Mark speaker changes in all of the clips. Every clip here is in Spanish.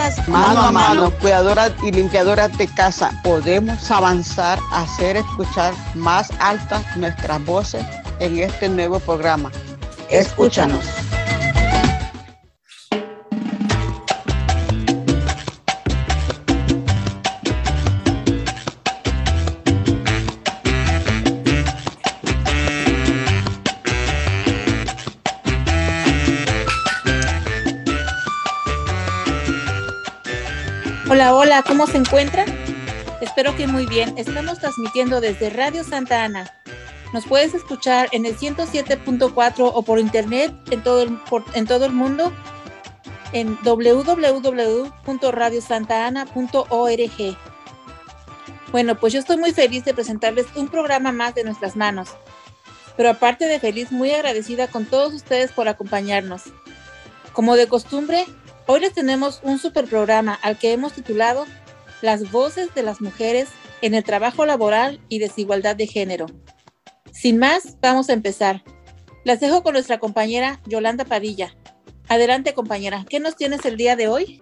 Speaker 1: Juntas,
Speaker 2: mano a mano, cuidadoras y limpiadoras de casa, podemos avanzar a hacer escuchar más altas nuestras voces en este nuevo programa. Escúchanos.
Speaker 1: Hola, hola, ¿cómo se encuentran? Espero que muy bien. Estamos transmitiendo desde Radio Santa Ana. Nos puedes escuchar en el 107.4 o por internet en todo el mundo en www.radiosantana.org. Bueno, pues yo estoy muy feliz de presentarles un programa más de Nuestras Manos. Pero aparte de feliz, muy agradecida con todos ustedes por acompañarnos. Como de costumbre, hoy les tenemos un super programa al que hemos titulado Las voces de las mujeres en el trabajo laboral y desigualdad de género. Sin más, vamos a empezar. Las dejo con nuestra compañera Yolanda Padilla. Adelante, compañera, ¿qué nos tienes el día de hoy?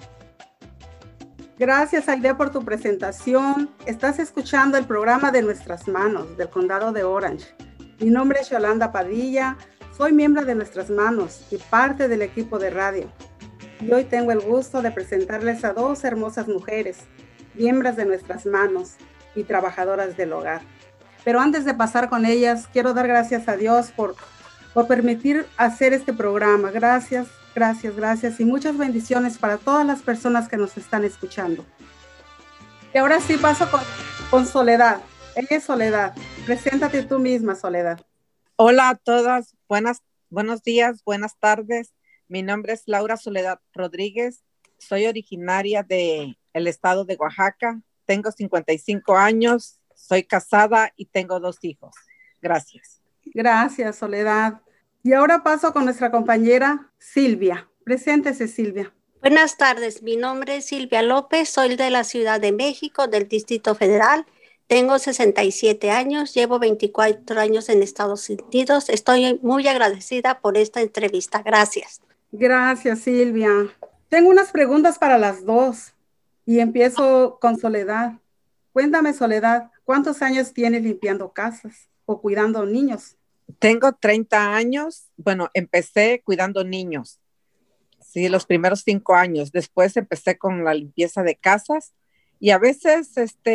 Speaker 3: Gracias, Aide, por tu presentación. Estás escuchando el programa de Nuestras Manos del Condado de Orange. Mi nombre es Yolanda Padilla, soy miembro de Nuestras Manos y parte del equipo de radio. Y hoy tengo el gusto de presentarles a dos hermosas mujeres, miembros de Nuestras Manos y trabajadoras del hogar. Pero antes de pasar con ellas, quiero dar gracias a Dios por permitir hacer este programa. Gracias, gracias, gracias y muchas bendiciones para todas las personas que nos están escuchando. Y ahora sí paso con Soledad. Ella es Soledad. Preséntate tú misma, Soledad.
Speaker 4: Hola a todas, buenos días, buenas tardes. Mi nombre es Laura Soledad Rodríguez. Soy originaria del estado de Oaxaca. Tengo 55 años. Soy casada y tengo 2 hijos. Gracias.
Speaker 3: Gracias, Soledad. Y ahora paso con nuestra compañera Silvia. Preséntese, Silvia.
Speaker 5: Buenas tardes, mi nombre es Silvia López, soy de la Ciudad de México, del Distrito Federal. Tengo 67 años, llevo 24 años en Estados Unidos. Estoy muy agradecida por esta entrevista. Gracias.
Speaker 3: Gracias, Silvia. Tengo unas preguntas para las dos y empiezo con Soledad. Cuéntame, Soledad, ¿cuántos años tienes limpiando casas o cuidando niños?
Speaker 4: Tengo 30 años. Bueno, empecé cuidando niños. Sí, los primeros 5 años. Después empecé con la limpieza de casas y a veces,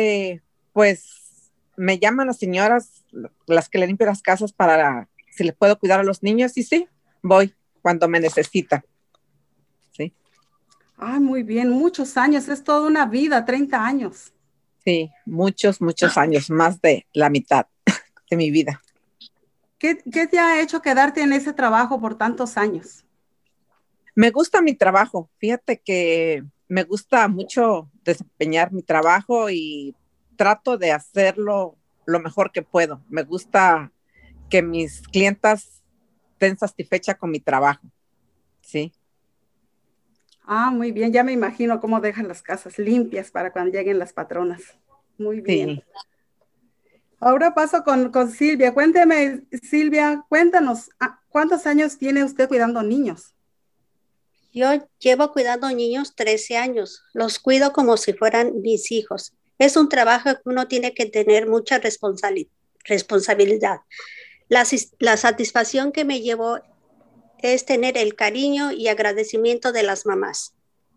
Speaker 4: pues, me llaman las señoras, las que le limpian las casas para si les puedo cuidar a los niños y sí, voy cuando me necesitan. Sí.
Speaker 3: Ah, muy bien, muchos años, es toda una vida, 30 años.
Speaker 4: Sí, muchos años, más de la mitad de mi vida.
Speaker 3: ¿Qué te ha hecho quedarte en ese trabajo por tantos años?
Speaker 4: Me gusta mi trabajo. Fíjate que me gusta mucho desempeñar mi trabajo y trato de hacerlo lo mejor que puedo. Me gusta que mis clientas estén satisfechas con mi trabajo. Sí.
Speaker 3: Ah, muy bien. Ya me imagino cómo dejan las casas limpias para cuando lleguen las patronas. Muy bien. Sí. Ahora paso con Silvia. Cuénteme, Silvia, cuéntanos, ¿cuántos años tiene usted cuidando niños?
Speaker 5: Yo llevo cuidando niños 13 años. Los cuido como si fueran mis hijos. Es un trabajo que uno tiene que tener mucha responsabilidad. La satisfacción que me llevo es tener el cariño y agradecimiento de las mamás.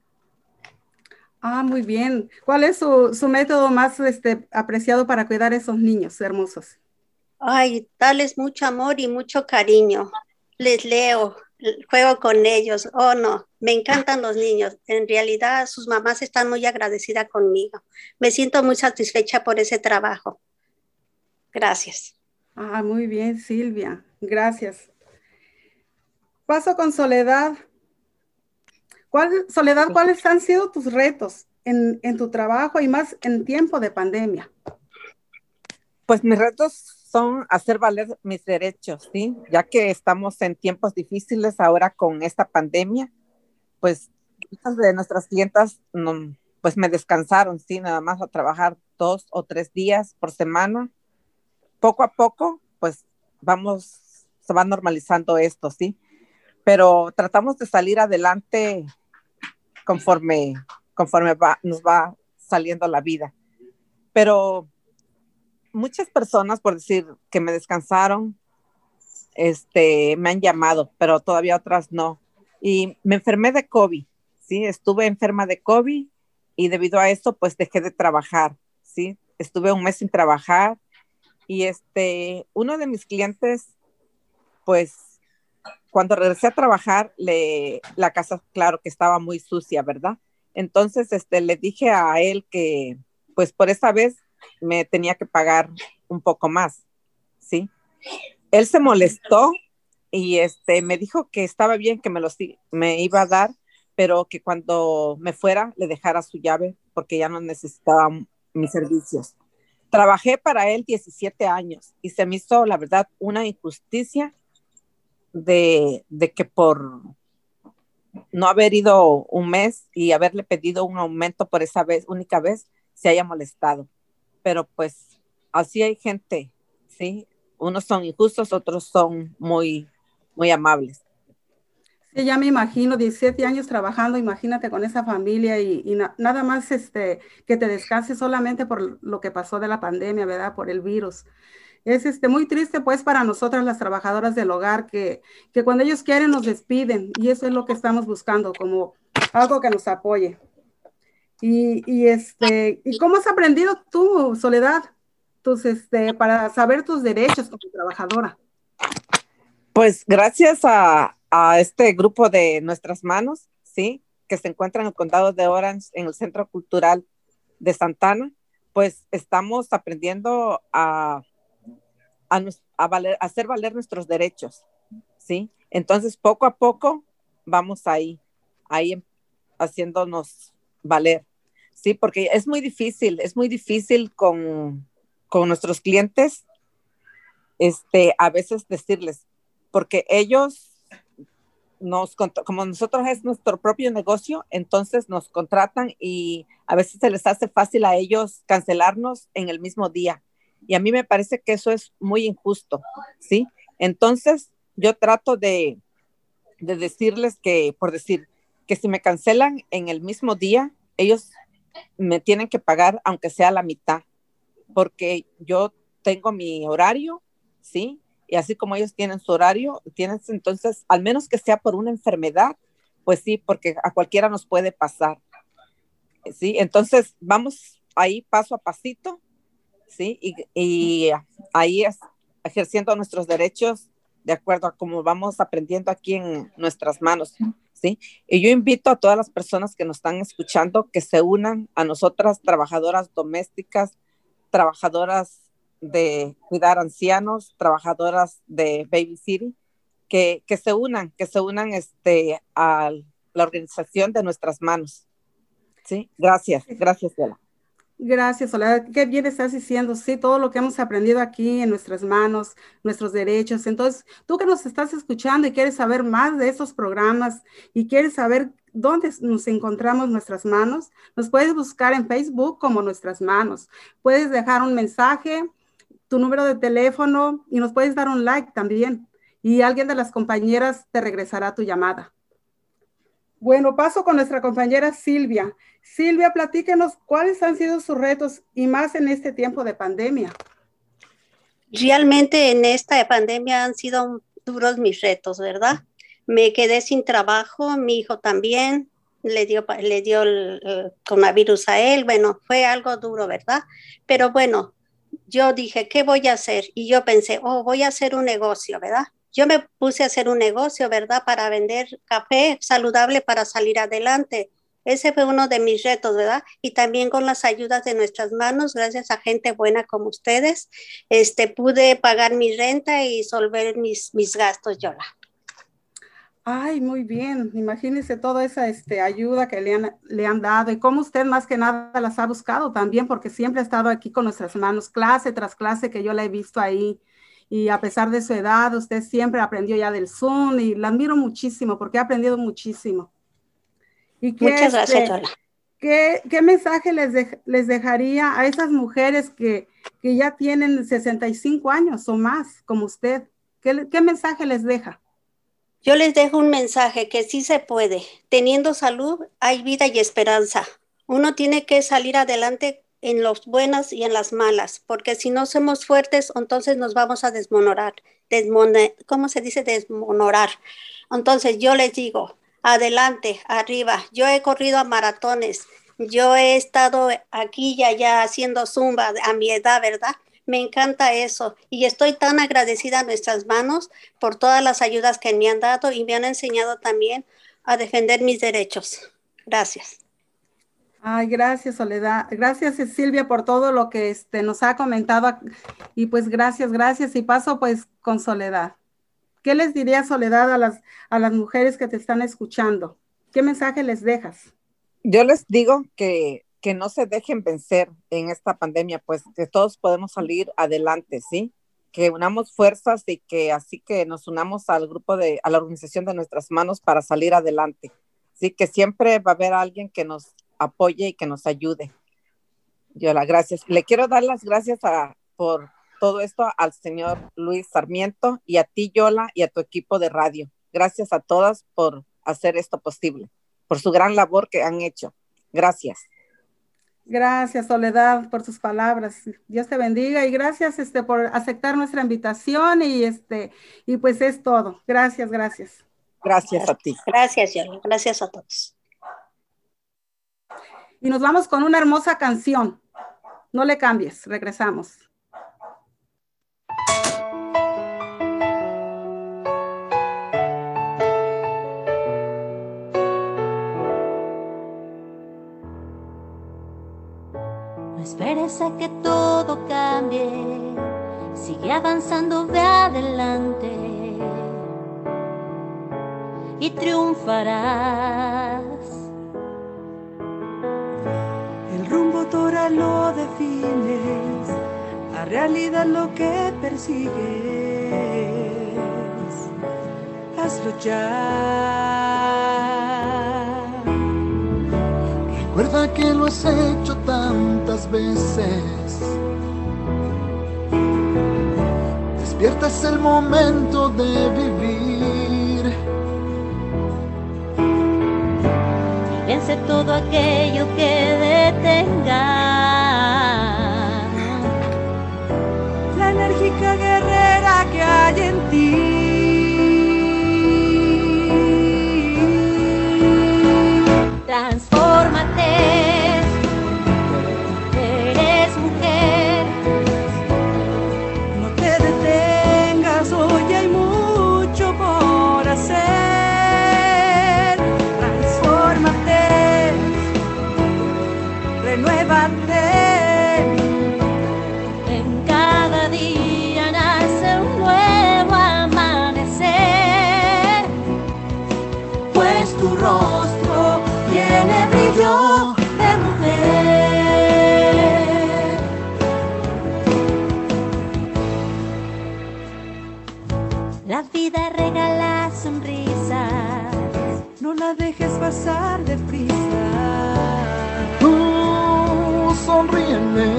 Speaker 3: Ah, muy bien. ¿Cuál es su método más apreciado para cuidar a esos niños hermosos?
Speaker 5: Ay, darles mucho amor y mucho cariño. Les leo, juego con ellos. Oh, no, me encantan los niños. En realidad, sus mamás están muy agradecidas conmigo. Me siento muy satisfecha por ese trabajo. Gracias.
Speaker 3: Ah, muy bien, Silvia. Gracias. Paso con Soledad. Soledad, ¿cuáles han sido tus retos en tu trabajo y más en tiempo de pandemia?
Speaker 4: Pues mis retos son hacer valer mis derechos, ¿sí? Ya que estamos en tiempos difíciles ahora con esta pandemia, pues muchas de nuestras clientas pues me descansaron, ¿sí? Nada más a trabajar 2 o 3 días por semana. Poco a poco, pues se va normalizando esto, ¿sí? Pero tratamos de salir adelante conforme, nos va saliendo la vida. Pero muchas personas, por decir que me descansaron, me han llamado, pero todavía otras no. Y me enfermé de COVID, ¿sí? Estuve enferma de COVID y debido a eso, pues dejé de trabajar, ¿sí? Estuve un mes sin trabajar y uno de mis clientes, pues cuando regresé a trabajar, la casa, claro que estaba muy sucia, ¿verdad? Entonces, le dije a él que, pues por esa vez me tenía que pagar un poco más, ¿sí? Él se molestó y me dijo que estaba bien, que me iba a dar, pero que cuando me fuera le dejara su llave porque ya no necesitaba mis servicios. Trabajé para él 17 años y se me hizo, la verdad, una injusticia de que por no haber ido un mes y haberle pedido un aumento por esa vez, única vez, se haya molestado. Pero pues así hay gente, ¿sí? Unos son injustos, otros son muy, muy amables.
Speaker 3: Sí, ya me imagino, 17 años trabajando, imagínate con esa familia y nada más que te descanses solamente por lo que pasó de la pandemia, ¿verdad? Por el virus. Es muy triste pues para nosotras las trabajadoras del hogar que cuando ellos quieren nos despiden y eso es lo que estamos buscando como algo que nos apoye. ¿Y cómo has aprendido tú, Soledad, para saber tus derechos como trabajadora?
Speaker 4: Pues gracias a este grupo de Nuestras Manos, ¿sí? Que se encuentra en el condado de Orange, en el Centro Cultural de Santana, pues estamos aprendiendo a hacer valer nuestros derechos, ¿sí? Entonces, poco a poco vamos ahí haciéndonos valer, ¿sí? Porque es muy difícil con nuestros clientes, a veces decirles, porque ellos como nosotros es nuestro propio negocio, entonces nos contratan y a veces se les hace fácil a ellos cancelarnos en el mismo día. Y a mí me parece que eso es muy injusto, ¿sí? Entonces, yo trato de decirles que, por decir, que si me cancelan en el mismo día, ellos me tienen que pagar aunque sea la mitad, porque yo tengo mi horario, ¿sí? Y así como ellos tienen su horario, entonces, al menos que sea por una enfermedad, pues sí, porque a cualquiera nos puede pasar, ¿sí? Entonces, vamos ahí paso a pasito, ¿sí? Y ahí es ejerciendo nuestros derechos de acuerdo a cómo vamos aprendiendo aquí en Nuestras Manos, ¿sí? Y yo invito a todas las personas que nos están escuchando que se unan a nosotras, trabajadoras domésticas, trabajadoras de cuidar ancianos, trabajadoras de babysitting, que se unan a la organización de Nuestras Manos. ¿Sí? Gracias, Bella.
Speaker 3: Gracias, Soledad. Qué bien estás diciendo, sí, todo lo que hemos aprendido aquí en Nuestras Manos, nuestros derechos. Entonces, tú que nos estás escuchando y quieres saber más de estos programas y quieres saber dónde nos encontramos Nuestras Manos, nos puedes buscar en Facebook como Nuestras Manos. Puedes dejar un mensaje, tu número de teléfono y nos puedes dar un like también. Y alguien de las compañeras te regresará tu llamada. Bueno, paso con nuestra compañera Silvia. Silvia, platíquenos cuáles han sido sus retos y más en este tiempo de pandemia.
Speaker 5: Realmente en esta pandemia han sido duros mis retos, ¿verdad? Me quedé sin trabajo, mi hijo también, le dio el coronavirus a él, bueno, fue algo duro, ¿verdad? Pero bueno, yo dije, ¿qué voy a hacer? Y yo pensé, voy a hacer un negocio, ¿verdad? Yo me puse a hacer un negocio, ¿verdad? Para vender café saludable para salir adelante. Ese fue uno de mis retos, ¿verdad? Y también con las ayudas de Nuestras Manos, gracias a gente buena como ustedes, pude pagar mi renta y solver mis gastos, Yola.
Speaker 3: Ay, muy bien. Imagínese toda esa ayuda que le han dado y cómo usted más que nada las ha buscado también, porque siempre ha estado aquí con Nuestras Manos, clase tras clase que yo la he visto ahí. Y a pesar de su edad, usted siempre aprendió ya del Zoom y la admiro muchísimo porque ha aprendido muchísimo. ¿Y
Speaker 5: muchas gracias, Yola.
Speaker 3: ¿Qué mensaje les dejaría a esas mujeres que ya tienen 65 años o más, como usted? ¿Qué mensaje les deja?
Speaker 5: Yo les dejo un mensaje que sí se puede. Teniendo salud hay vida y esperanza. Uno tiene que salir adelante en las buenas y en las malas, porque si no somos fuertes, entonces nos vamos a desmonorar. ¿Cómo se dice? Desmonorar. Entonces yo les digo, adelante, arriba. Yo he corrido a maratones. Yo he estado aquí y allá haciendo zumba a mi edad, ¿verdad? Me encanta eso y estoy tan agradecida a nuestras manos por todas las ayudas que me han dado y me han enseñado también a defender mis derechos. Gracias.
Speaker 3: Ay, gracias, Soledad. Gracias, Silvia, por todo lo que nos ha comentado. Y pues gracias. Y paso pues con Soledad. ¿Qué les diría, Soledad, a las mujeres que te están escuchando? ¿Qué mensaje les dejas?
Speaker 4: Yo les digo que no se dejen vencer en esta pandemia, pues que todos podemos salir adelante, ¿sí? Que unamos fuerzas y que así que nos unamos al grupo a la organización de nuestras manos para salir adelante. Sí, que siempre va a haber alguien que nos apoye y que nos ayude. Yola, gracias. Le quiero dar las gracias por todo esto al señor Luis Sarmiento y a ti, Yola, y a tu equipo de radio. Gracias a todas por hacer esto posible, por su gran labor que han hecho. Gracias.
Speaker 3: Gracias, Soledad, por tus palabras. Dios te bendiga y gracias por aceptar nuestra invitación y pues es todo. Gracias.
Speaker 4: Gracias a ti.
Speaker 5: Gracias, Yola. Gracias a todos.
Speaker 3: Y nos vamos con una hermosa canción. No le cambies, regresamos.
Speaker 6: No esperes a que todo cambie, sigue avanzando, ve adelante y triunfarás.
Speaker 7: El rumbo tú ahora lo defines, la realidad lo que persigues. Hazlo ya.
Speaker 8: Recuerda que lo has hecho tantas veces. Despierta, es el momento de vivir.
Speaker 6: Y vence todo aquello que detenga
Speaker 7: la enérgica guerrera que hay en ti.
Speaker 6: Transfórmate, eres mujer.
Speaker 7: No te detengas, hoy hay mucho por hacer. Transfórmate, renuévate.
Speaker 6: En cada día nace un nuevo amanecer,
Speaker 7: Pues tu rostro tiene brillo de mujer.
Speaker 6: la vida regala sonrisas.
Speaker 7: No la dejes pasar deprisa.
Speaker 8: Tú sonríeme.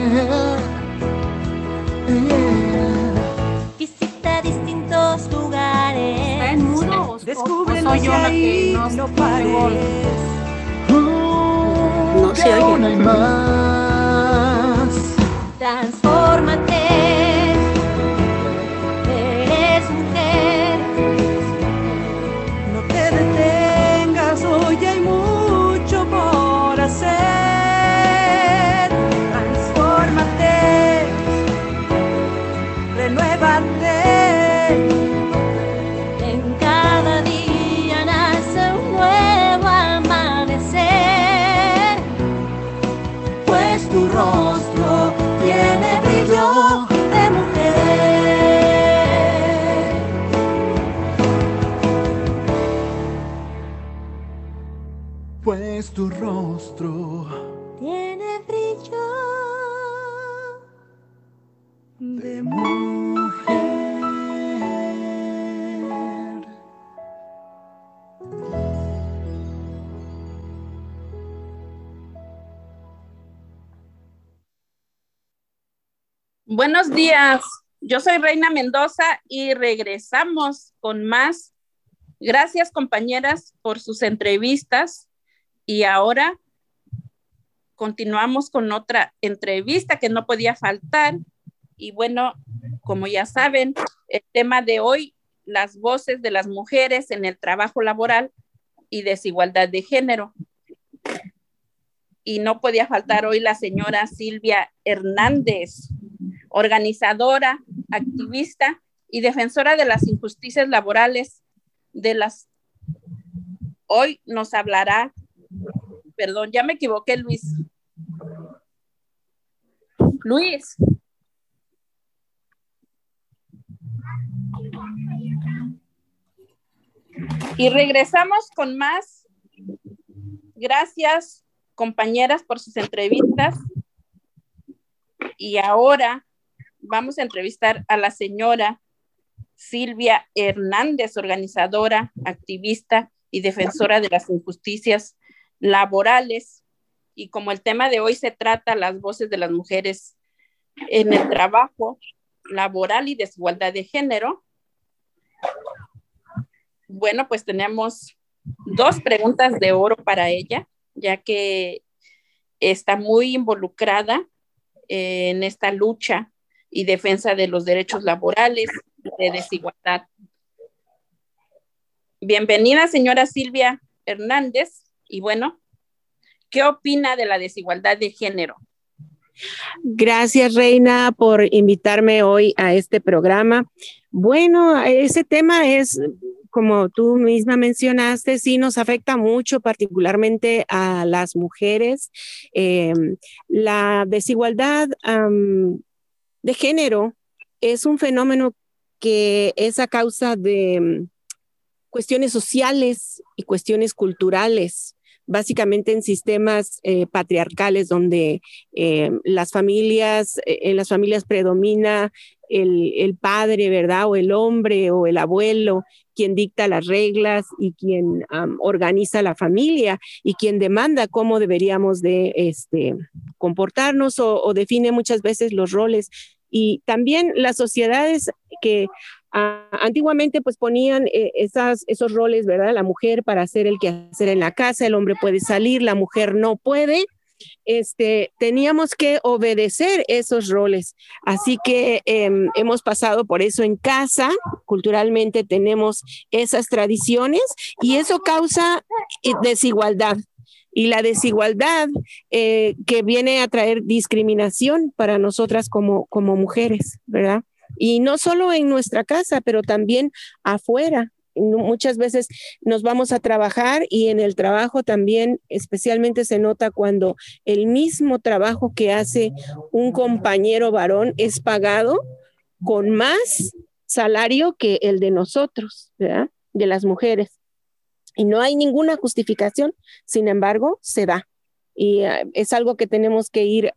Speaker 6: Visita distintos lugares.
Speaker 1: ¿Está en mudo o
Speaker 7: Descúbrenos
Speaker 1: soy yo la que
Speaker 7: ahí,
Speaker 1: no
Speaker 7: no
Speaker 1: tengo
Speaker 7: pares.
Speaker 1: voz?
Speaker 5: No se oye.
Speaker 8: Aún hay más.
Speaker 6: Transfórmate, eres mujer.
Speaker 7: No te detengas, hoy hay mucho por hacer. Transfórmate, renuévate.
Speaker 6: En cada día nace un nuevo amanecer,
Speaker 7: Pues tu rostro tiene brillo de mujer.
Speaker 8: Pues tu rostro
Speaker 6: tiene brillo
Speaker 8: de mujer.
Speaker 9: Buenos días, yo soy Reina Mendoza y regresamos con más Gracias, compañeras, por sus entrevistas. Y ahora continuamos con otra entrevista que no podía faltar. Y bueno, como ya saben, el tema de hoy, las voces de las mujeres en el trabajo laboral y desigualdad de género. Y no podía faltar hoy la señora Silvia Hernández, organizadora, activista y defensora de las injusticias laborales Hoy nos hablará, perdón, ya me equivoqué, Luis. Y regresamos con más. Gracias, compañeras, por sus entrevistas. Y ahora vamos a entrevistar a la señora Silvia Hernández, organizadora, activista y defensora de las injusticias laborales. Y como el tema de hoy se trata las voces de las mujeres en el trabajo laboral y desigualdad de género, bueno, pues tenemos 2 preguntas de oro para ella, ya que está muy involucrada en esta lucha y defensa de los derechos laborales de desigualdad. Bienvenida, señora Silvia Hernández. Y bueno, ¿qué opina de la desigualdad de género?
Speaker 10: Gracias, Reina, por invitarme hoy a este programa. Bueno, ese tema es, como tú misma mencionaste, sí nos afecta mucho, particularmente a las mujeres. La desigualdad de género es un fenómeno que es a causa de cuestiones sociales y cuestiones culturales, básicamente en sistemas patriarcales donde en las familias predomina el padre, ¿verdad? O el hombre o el abuelo, quien dicta las reglas y quien organiza la familia y quien demanda cómo deberíamos de comportarnos o define muchas veces los roles. Y también las sociedades que antiguamente pues ponían esos roles, ¿verdad? La mujer para hacer el quehacer en la casa, el hombre puede salir, la mujer no puede. Teníamos que obedecer esos roles. Así que hemos pasado por eso en casa, culturalmente tenemos esas tradiciones y eso causa desigualdad. Y la desigualdad que viene a traer discriminación para nosotras como mujeres, ¿verdad? Y no solo en nuestra casa, pero también afuera. Muchas veces nos vamos a trabajar y en el trabajo también especialmente se nota cuando el mismo trabajo que hace un compañero varón es pagado con más salario que el de nosotros, ¿verdad? De las mujeres. Y no hay ninguna justificación, sin embargo, se da. Y es algo que tenemos que ir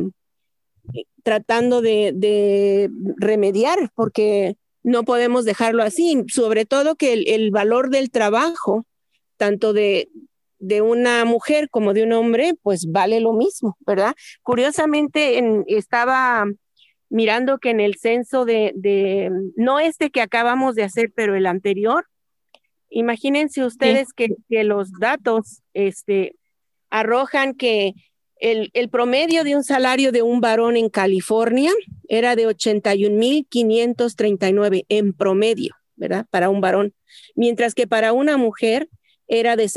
Speaker 10: tratando de remediar, porque no podemos dejarlo así, sobre todo que el valor del trabajo, tanto de una mujer como de un hombre, pues vale lo mismo, ¿verdad? Curiosamente, estaba mirando que en el censo no este que acabamos de hacer, pero el anterior, imagínense ustedes que los datos arrojan que el promedio de un salario de un varón en California era de 81,539 en promedio, ¿verdad? Para un varón, mientras que para una mujer era de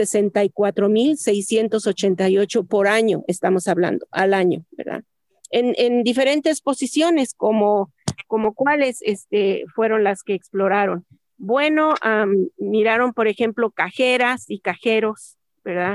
Speaker 10: 64,688 por año, estamos hablando, al año, ¿verdad? En diferentes posiciones, como cuáles fueron las que exploraron. Bueno, miraron, por ejemplo, cajeras y cajeros, ¿verdad?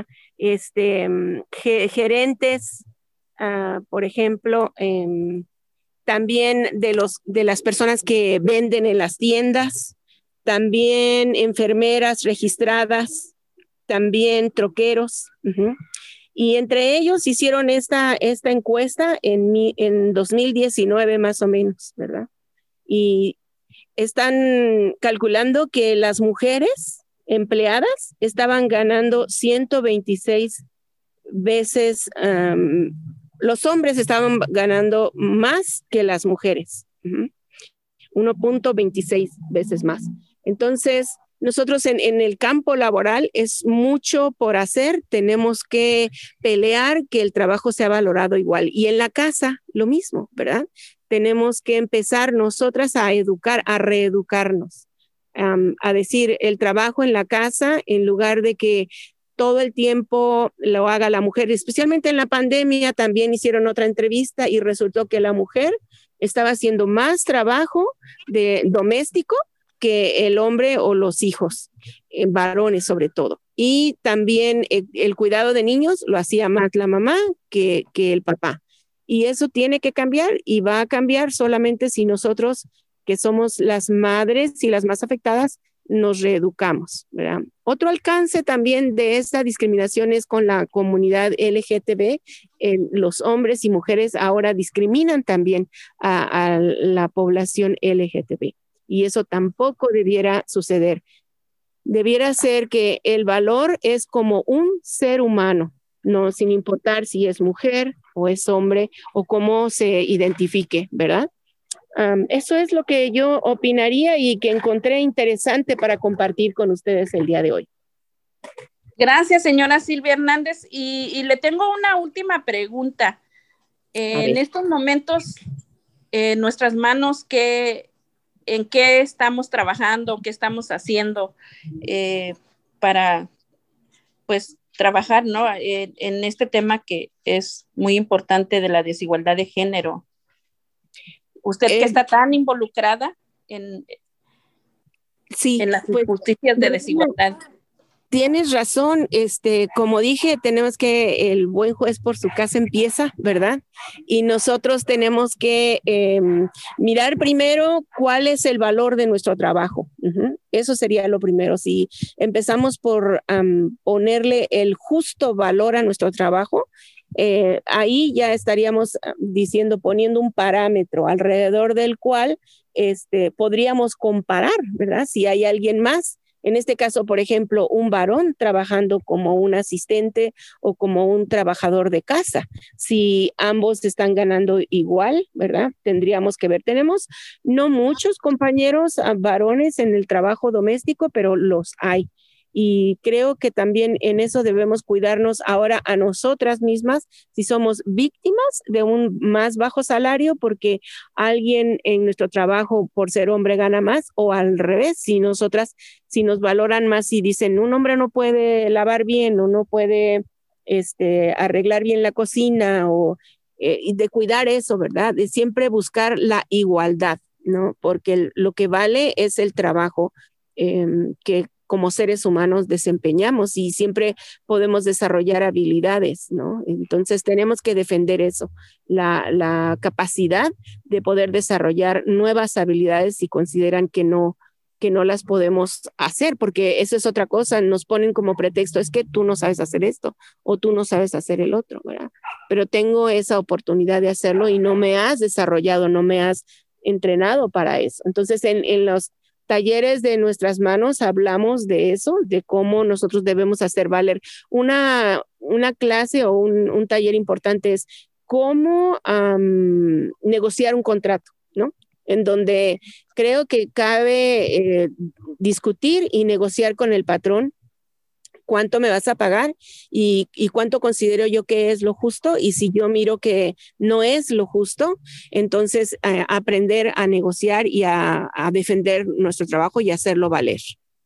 Speaker 10: Gerentes, por ejemplo, también de las personas que venden en las tiendas, también enfermeras registradas, también troqueros. Y entre ellos hicieron esta encuesta en 2019 más o menos, ¿verdad? Y están calculando que las mujeres empleadas estaban ganando 126 veces, los hombres estaban ganando más que las mujeres, 1.26 veces más. Entonces, nosotros en el campo laboral es mucho por hacer, tenemos que pelear que el trabajo sea valorado igual. Y en la casa, lo mismo, ¿verdad? Tenemos que empezar nosotras a educar, a reeducarnos, a decir el trabajo en la casa, en lugar de que todo el tiempo lo haga la mujer. Especialmente en la pandemia también hicieron otra entrevista y resultó que la mujer estaba haciendo más trabajo doméstico que el hombre o los hijos, varones sobre todo. Y también el cuidado de niños lo hacía más la mamá que el papá. Y eso tiene que cambiar y va a cambiar solamente si nosotros, que somos las madres y las más afectadas, nos reeducamos, ¿verdad? Otro alcance también de esta discriminación es con la comunidad LGTB. Los hombres y mujeres ahora discriminan también a la población LGTB. Y eso tampoco debiera suceder. Debiera ser que el valor es como un ser humano, no sin importar si es mujer o es hombre o cómo se identifique, ¿verdad? Eso es lo que yo opinaría y que encontré interesante para compartir con ustedes el día de hoy.
Speaker 9: Gracias, señora Silvia Hernández. Y le tengo una última pregunta. En estos momentos, nuestras manos, ¿en qué estamos trabajando? ¿Qué estamos haciendo para, pues, trabajar, ¿no? En este tema que es muy importante de la desigualdad de género. Usted que está tan involucrada en las injusticias de desigualdad.
Speaker 10: Tienes razón, como dije, tenemos que, el buen juez por su casa empieza, ¿verdad? Y nosotros tenemos que mirar primero cuál es el valor de nuestro trabajo. Eso sería lo primero. Si empezamos por ponerle el justo valor a nuestro trabajo, ahí ya estaríamos poniendo un parámetro alrededor del cual podríamos comparar, ¿verdad? Si hay alguien más. En este caso, por ejemplo, un varón trabajando como un asistente o como un trabajador de casa. Si ambos están ganando igual, ¿verdad? Tendríamos que ver. Tenemos no muchos compañeros varones en el trabajo doméstico, pero los hay. Y creo que también en eso debemos cuidarnos ahora a nosotras mismas si somos víctimas de un más bajo salario porque alguien en nuestro trabajo por ser hombre gana más, o al revés, si nos valoran más y dicen un hombre no puede lavar bien o no puede arreglar bien la cocina y de cuidar eso, ¿verdad? De siempre buscar la igualdad, ¿no? Porque lo que vale es el trabajo que como seres humanos desempeñamos y siempre podemos desarrollar habilidades, ¿no? Entonces tenemos que defender eso, la capacidad de poder desarrollar nuevas habilidades si consideran que no las podemos hacer, porque eso es otra cosa, nos ponen como pretexto, es que tú no sabes hacer esto o tú no sabes hacer el otro, ¿verdad? Pero tengo esa oportunidad de hacerlo y no me has desarrollado, no me has entrenado para eso. Entonces en los talleres de nuestras manos hablamos de eso, de cómo nosotros debemos hacer valer. Una clase o un taller importante es cómo negociar un contrato, ¿no? En donde creo que cabe discutir y negociar con el patrón cuánto me vas a pagar y cuánto considero yo que es lo justo, y si yo miro que no es lo justo, entonces aprender a negociar y a defender nuestro trabajo y hacerlo valer.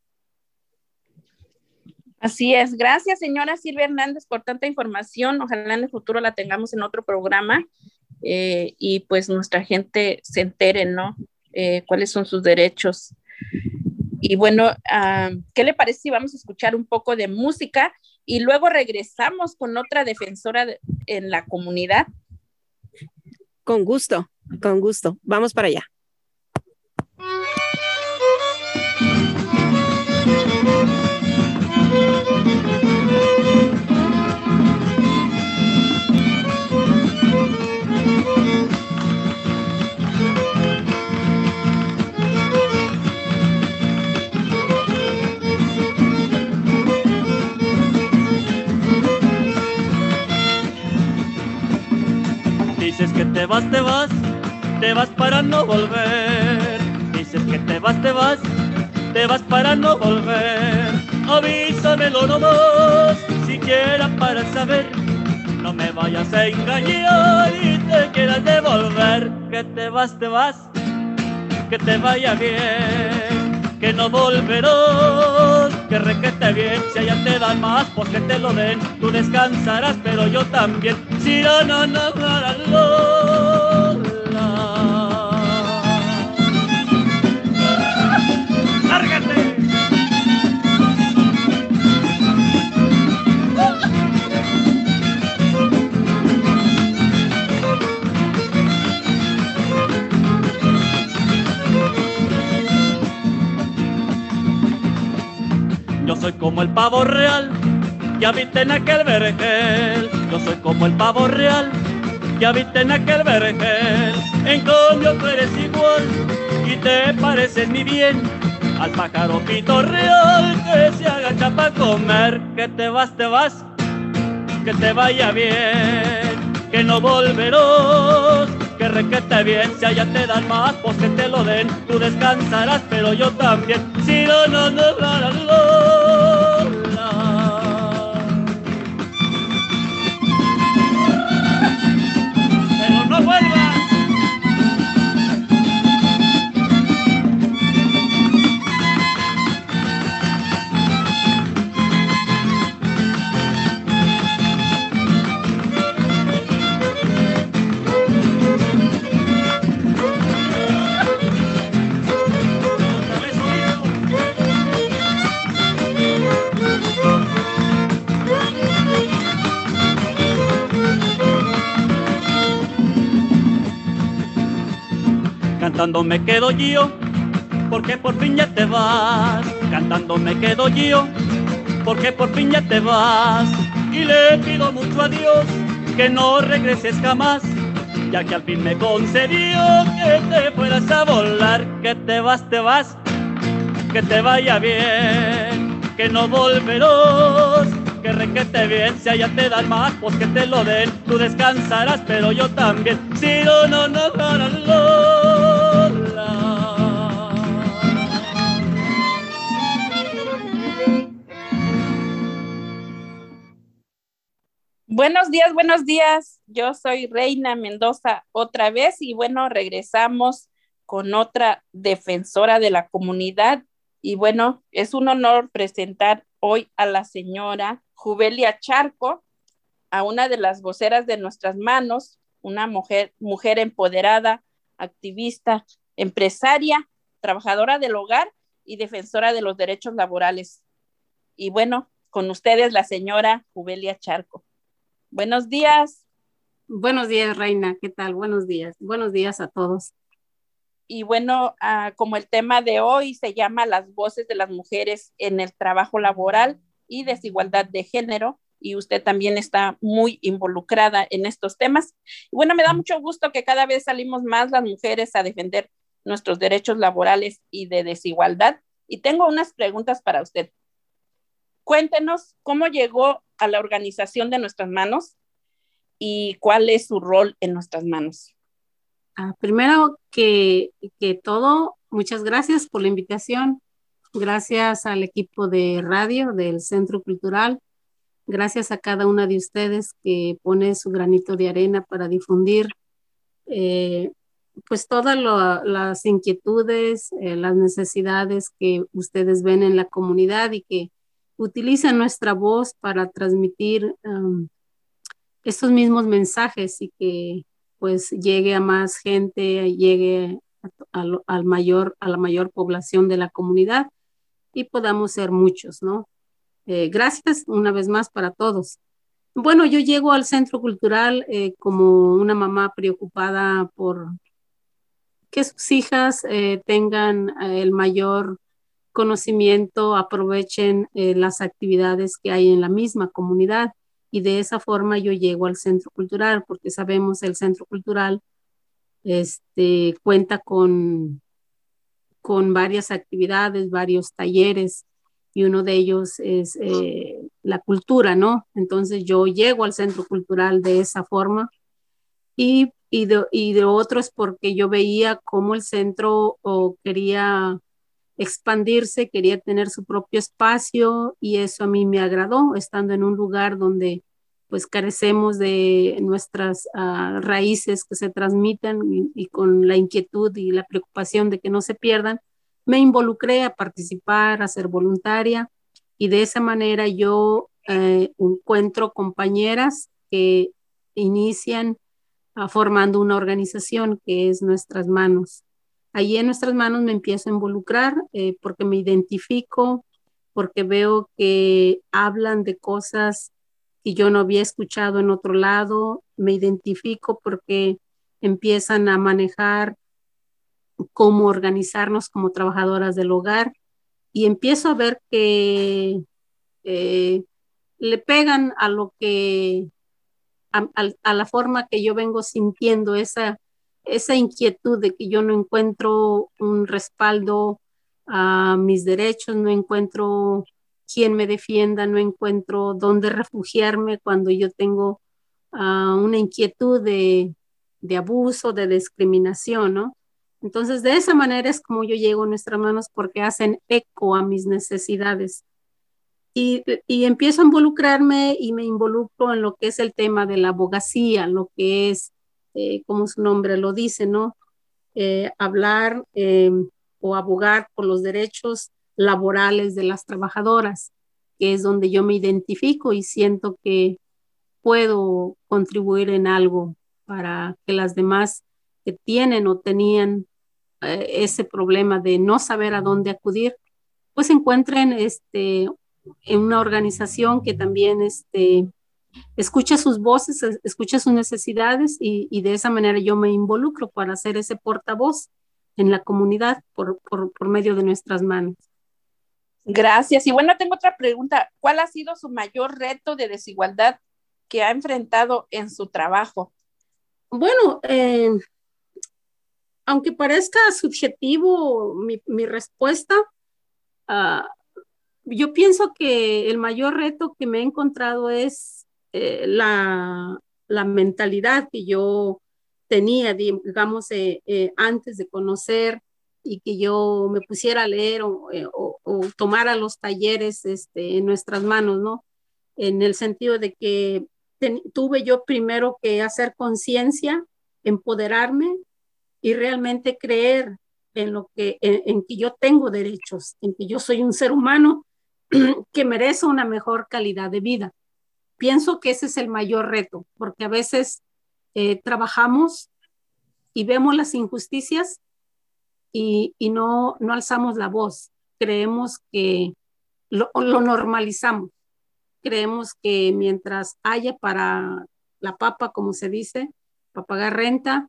Speaker 9: Así es. Gracias, señora Silvia Hernández, por tanta información. Ojalá en el futuro la tengamos en otro programa y pues nuestra gente se entere, ¿no? Cuáles son sus derechos. Y bueno, ¿qué le parece si vamos a escuchar un poco de música y luego regresamos con otra defensora en la comunidad?
Speaker 10: Con gusto, con gusto. Vamos para allá.
Speaker 11: Dices que te vas para no volver. Dices que te vas te vas para no volver. Avísamelo nomás, siquiera para saber. No me vayas a engañar y te quieras devolver. Que te vas, que te vaya bien, que no volverás, que requete bien. Si allá te dan más, pues que te lo den. Tú descansarás, pero yo también. Si no, no, no, no, no, ¡lárgate! Yo soy como el pavo real que habita en aquel vergel. Yo soy como el pavo real que habita en aquel vergel. En cambio tú eres igual y te pareces mi bien al pájaro pito real que se agacha para comer. Que te vas, que te vaya bien, que no volverás, que requete bien. Si allá te dan más, pues que te lo den. Tú descansarás, pero yo también. Si no, no, no, la, la, la, la. Pero no vuelvas. Cantando me quedo yo, porque por fin ya te vas. Cantando me quedo yo, porque por fin ya te vas. Y le pido mucho a Dios que no regreses jamás, ya que al fin me concedió que te fueras a volar. Que te vas, que te vaya bien, que no volverás, que requete bien. Si allá te dan más, pues que te lo den. Tú descansarás, pero yo también. Si no, no, no, no, no, no.
Speaker 9: Buenos días, buenos días. Yo soy Reina Mendoza otra vez y bueno, regresamos con otra defensora de la comunidad. Y bueno, es un honor presentar hoy a la señora Jubelia Charco, a una de las voceras de Nuestras Manos, una mujer empoderada, activista, empresaria, trabajadora del hogar y defensora de los derechos laborales. Y bueno, con ustedes la señora Jubelia Charco. Buenos días.
Speaker 12: Buenos días, Reina. ¿Qué tal? Buenos días. Buenos días a todos.
Speaker 9: Y bueno, como el tema de hoy se llama Las voces de las mujeres en el trabajo laboral y desigualdad de género, y usted también está muy involucrada en estos temas. Y bueno, me da mucho gusto que cada vez salimos más las mujeres a defender nuestros derechos laborales y de desigualdad. Y tengo unas preguntas para usted. Cuéntenos cómo llegó a la organización de Nuestras Manos y cuál es su rol en Nuestras Manos.
Speaker 12: Primero que todo, muchas gracias por la invitación. Gracias al equipo de radio del Centro Cultural. Gracias a cada una de ustedes que pone su granito de arena para difundir pues todas las inquietudes, las necesidades que ustedes ven en la comunidad y que utilizan nuestra voz para transmitir estos mismos mensajes y que pues llegue a más gente, llegue a la mayor población de la comunidad y podamos ser muchos, ¿no? Gracias una vez más para todos. Bueno, yo llego al Centro Cultural como una mamá preocupada por que sus hijas tengan el mayor conocimiento, aprovechen las actividades que hay en la misma comunidad, y de esa forma yo llego al Centro Cultural, porque sabemos el Centro Cultural cuenta con varias actividades, varios talleres, y uno de ellos es la cultura, ¿no? Entonces yo llego al Centro Cultural de esa forma, y de otro es porque yo veía cómo el centro quería expandirse, quería tener su propio espacio y eso a mí me agradó, estando en un lugar donde pues carecemos de nuestras raíces que se transmiten y con la inquietud y la preocupación de que no se pierdan, me involucré a participar, a ser voluntaria y de esa manera yo encuentro compañeras que inician formando una organización que es Nuestras Manos. Allí en Nuestras Manos me empiezo a involucrar porque me identifico, porque veo que hablan de cosas que yo no había escuchado en otro lado, me identifico porque empiezan a manejar cómo organizarnos como trabajadoras del hogar y empiezo a ver que le pegan a lo que, a la forma que yo vengo sintiendo esa inquietud de que yo no encuentro un respaldo a mis derechos, no encuentro quien me defienda, no encuentro dónde refugiarme cuando yo tengo una inquietud de abuso, de discriminación, ¿no? Entonces, de esa manera es como yo llego a Nuestras Manos porque hacen eco a mis necesidades. Y empiezo a involucrarme y me involucro en lo que es el tema de la abogacía, lo que es, como su nombre lo dice, ¿no? Hablar o abogar por los derechos laborales de las trabajadoras, que es donde yo me identifico y siento que puedo contribuir en algo para que las demás que tienen o tenían ese problema de no saber a dónde acudir, pues encuentren en una organización que también escucha sus voces, escucha sus necesidades y de esa manera yo me involucro para hacer ese portavoz en la comunidad por medio de Nuestras Manos.
Speaker 9: Gracias. Y bueno, tengo otra pregunta. ¿Cuál ha sido su mayor reto de desigualdad que ha enfrentado en su trabajo?
Speaker 12: Bueno, aunque parezca subjetivo mi respuesta, yo pienso que el mayor reto que me he encontrado es la mentalidad que yo tenía, digamos, antes de conocer y que yo me pusiera a leer o tomara los talleres en Nuestras Manos, ¿no? En el sentido de que tuve yo primero que hacer conciencia, empoderarme y realmente creer en lo que, en que yo tengo derechos, en que yo soy un ser humano que merece una mejor calidad de vida. Pienso que ese es el mayor reto, porque a veces trabajamos y vemos las injusticias y no alzamos la voz. Creemos que lo normalizamos. Creemos que mientras haya para la papa, como se dice, para pagar renta,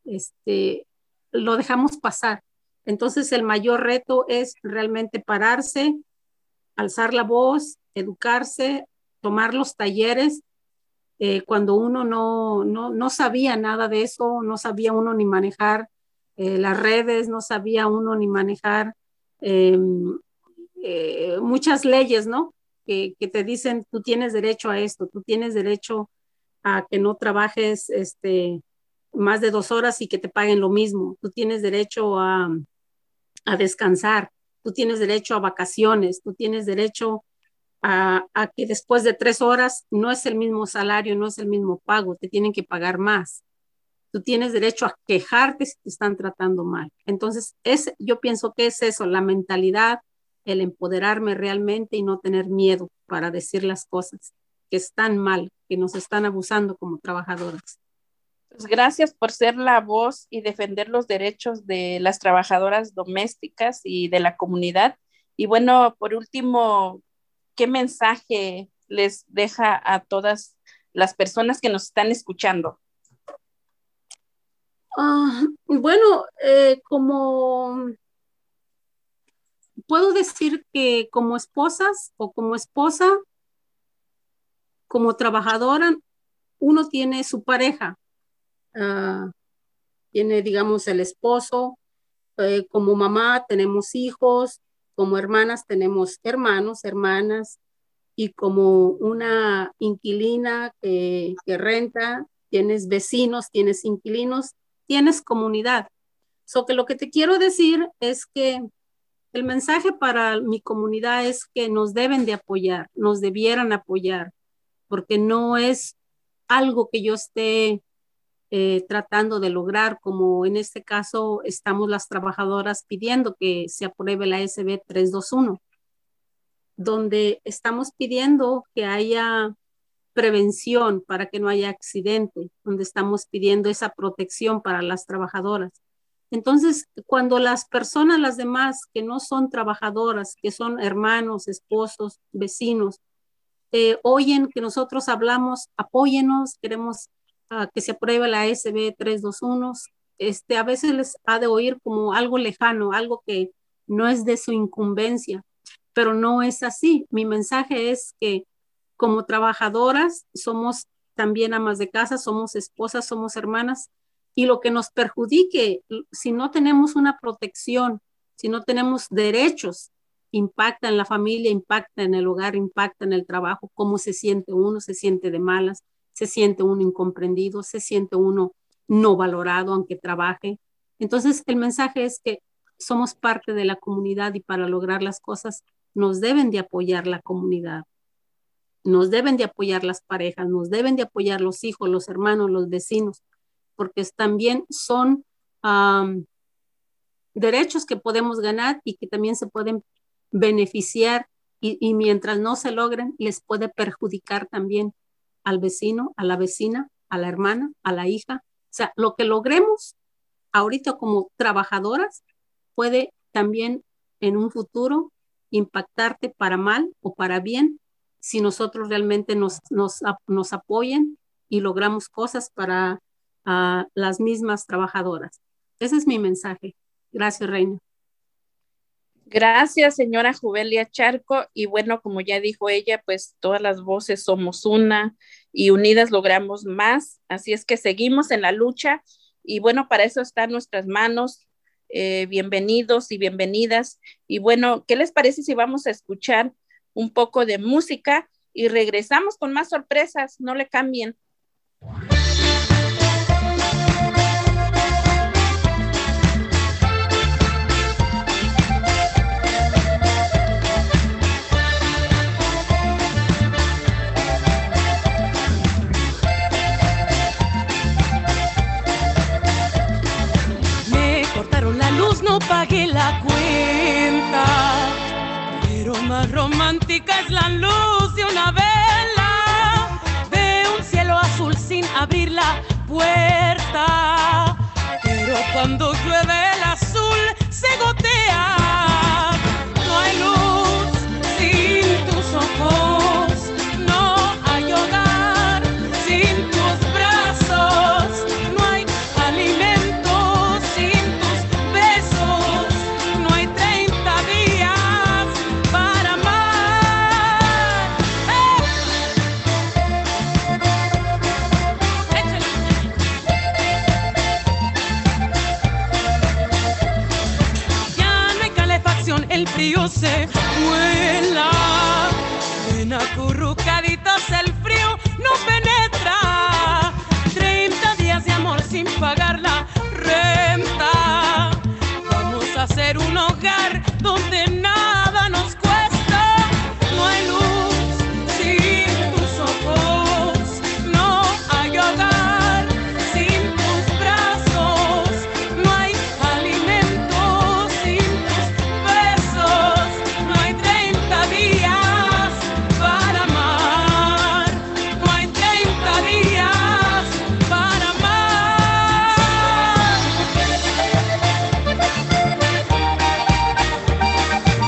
Speaker 12: lo dejamos pasar. Entonces el mayor reto es realmente pararse, alzar la voz, educarse, tomar los talleres. Cuando uno no sabía nada de eso, no sabía uno ni manejar las redes, no sabía uno ni manejar muchas leyes, ¿no? Que te dicen, tú tienes derecho a esto, tú tienes derecho a que no trabajes más de 2 horas y que te paguen lo mismo, tú tienes derecho a descansar, tú tienes derecho a vacaciones, tú tienes derecho a que después de 3 horas no es el mismo salario, no es el mismo pago, te tienen que pagar más. Tú tienes derecho a quejarte si te están tratando mal. Entonces, yo pienso que es eso, la mentalidad, el empoderarme realmente y no tener miedo para decir las cosas que están mal, que nos están abusando como trabajadoras.
Speaker 9: Pues gracias por ser la voz y defender los derechos de las trabajadoras domésticas y de la comunidad. Y bueno, por último, ¿qué mensaje les deja a todas las personas que nos están escuchando?
Speaker 12: Bueno, como puedo decir que como esposas o como esposa, como trabajadora, uno tiene su pareja, tiene, digamos, el esposo, como mamá tenemos hijos, como hermanas tenemos hermanos, hermanas, y como una inquilina que renta, tienes vecinos, tienes inquilinos, tienes comunidad. So que lo que te quiero decir es que El mensaje para mi comunidad es que nos deben de apoyar, nos debieran apoyar, porque no es algo que yo esté tratando de lograr, como en este caso estamos las trabajadoras pidiendo que se apruebe la SB 321, donde estamos pidiendo que haya prevención para que no haya accidente, donde estamos pidiendo esa protección para las trabajadoras. Entonces, cuando las personas, las demás que no son trabajadoras, que son hermanos, esposos, vecinos, oyen que nosotros hablamos, apóyenos, queremos que se apruebe la SB 321, a veces les ha de oír como algo lejano, algo que no es de su incumbencia, pero no es así. Mi mensaje es que como trabajadoras somos también amas de casa, somos esposas, somos hermanas, y lo que nos perjudique, si no tenemos una protección, si no tenemos derechos, impacta en la familia, impacta en el hogar, impacta en el trabajo, cómo se siente uno, se siente de malas, se siente uno incomprendido, se siente uno no valorado aunque trabaje. Entonces el mensaje es que somos parte de la comunidad y para lograr las cosas nos deben de apoyar la comunidad, nos deben de apoyar las parejas, nos deben de apoyar los hijos, los hermanos, los vecinos, porque también son derechos que podemos ganar y que también se pueden beneficiar y mientras no se logren les puede perjudicar también al vecino, a la vecina, a la hermana, a la hija. O sea, lo que logremos ahorita como trabajadoras puede también en un futuro impactarte para mal o para bien si nosotros realmente nos apoyen y logramos cosas para las mismas trabajadoras. Ese es mi mensaje. Gracias, Reina.
Speaker 9: Gracias, señora Jubelia Charco. Y bueno, como ya dijo ella, pues todas las voces somos una y unidas logramos más. Así es que seguimos en la lucha y bueno, para eso están nuestras manos. Bienvenidos y bienvenidas. Y bueno, ¿qué les parece si vamos a escuchar un poco de música y regresamos con más sorpresas? No le cambien.
Speaker 13: No pagué la cuenta, pero más romántica es la luz de una vela, de un cielo azul sin abrir la puerta, pero cuando llueve el azul se gotea, no hay luz sin tus ojos, no hay hogar sin tus brazos, no hay alimento el frío se vuela, en acurrucaditos el frío no penetra, 30 días de amor sin pagar la renta, vamos a hacer un hogar donde nada nos cuesta, no hay luz sin tus ojos, no hay hogar sin tus brazos, no hay alimento sin tus besos, no hay 30 días para amar, no hay 30 días para amar.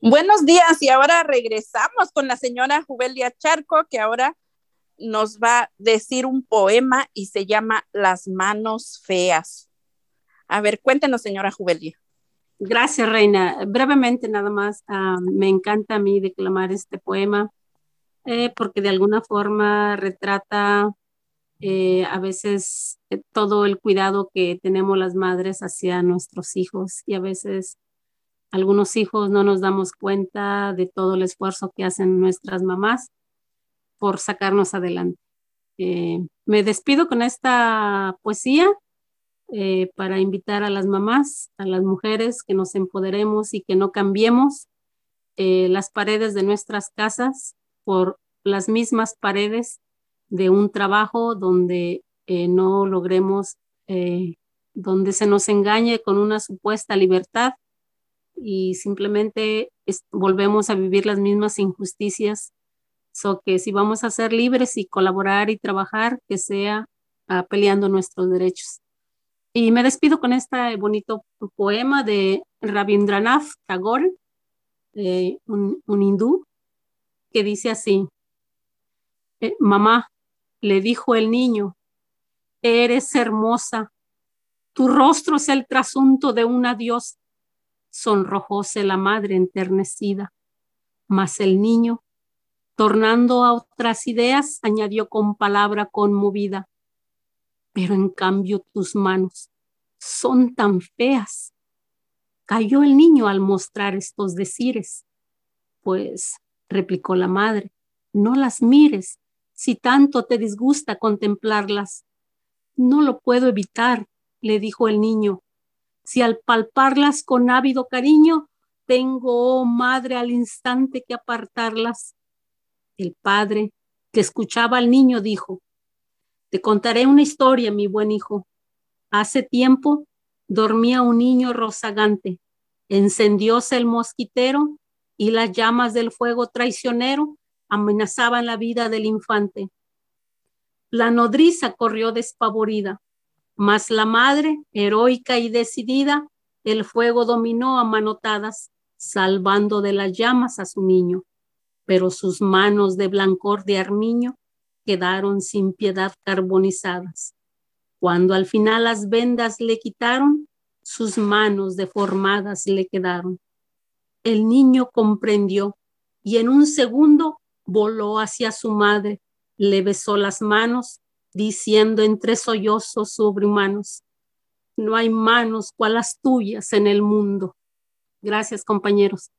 Speaker 9: Buenos días, y ahora regresamos con la señora Jubelia Charco, que ahora nos va a decir un poema y se llama Las manos feas. A ver, cuéntenos, señora Jubelia.
Speaker 12: Gracias, Reina. Brevemente nada más, me encanta a mí declamar este poema porque de alguna forma retrata a veces todo el cuidado que tenemos las madres hacia nuestros hijos, y a veces algunos hijos no nos damos cuenta de todo el esfuerzo que hacen nuestras mamás por sacarnos adelante. Me despido con esta poesía para invitar a las mamás, a las mujeres, que nos empoderemos y que no cambiemos las paredes de nuestras casas por las mismas paredes de un trabajo donde no logremos, donde se nos engañe con una supuesta libertad y simplemente volvemos a vivir las mismas injusticias. So que si vamos a ser libres y colaborar y trabajar, que sea peleando nuestros derechos. Y me despido con este bonito poema de Rabindranath Tagore, un hindú, que dice así: mamá, le dijo el niño, eres hermosa, tu rostro es el trasunto de una diosa. Sonrojóse la madre enternecida, mas el niño, tornando a otras ideas, añadió con palabra conmovida: pero en cambio tus manos son tan feas. Cayó el niño al mostrar estos decires. Pues, replicó la madre, no las mires, si tanto te disgusta contemplarlas. No lo puedo evitar, le dijo el niño, si al palparlas con ávido cariño, tengo, oh madre, al instante que apartarlas. El padre, que escuchaba al niño, dijo: te contaré una historia, mi buen hijo. Hace tiempo dormía un niño rozagante. Encendióse el mosquitero y las llamas del fuego traicionero amenazaban la vida del infante. La nodriza corrió despavorida, mas la madre, heroica y decidida, el fuego dominó a manotadas, salvando de las llamas a su niño. Pero sus manos de blancor de armiño quedaron sin piedad carbonizadas. Cuando al final las vendas le quitaron, sus manos deformadas le quedaron. El niño comprendió y en un segundo voló hacia su madre, le besó las manos, diciendo entre sollozos sobrehumanos: no hay manos cual las tuyas en el mundo. Gracias, compañeros.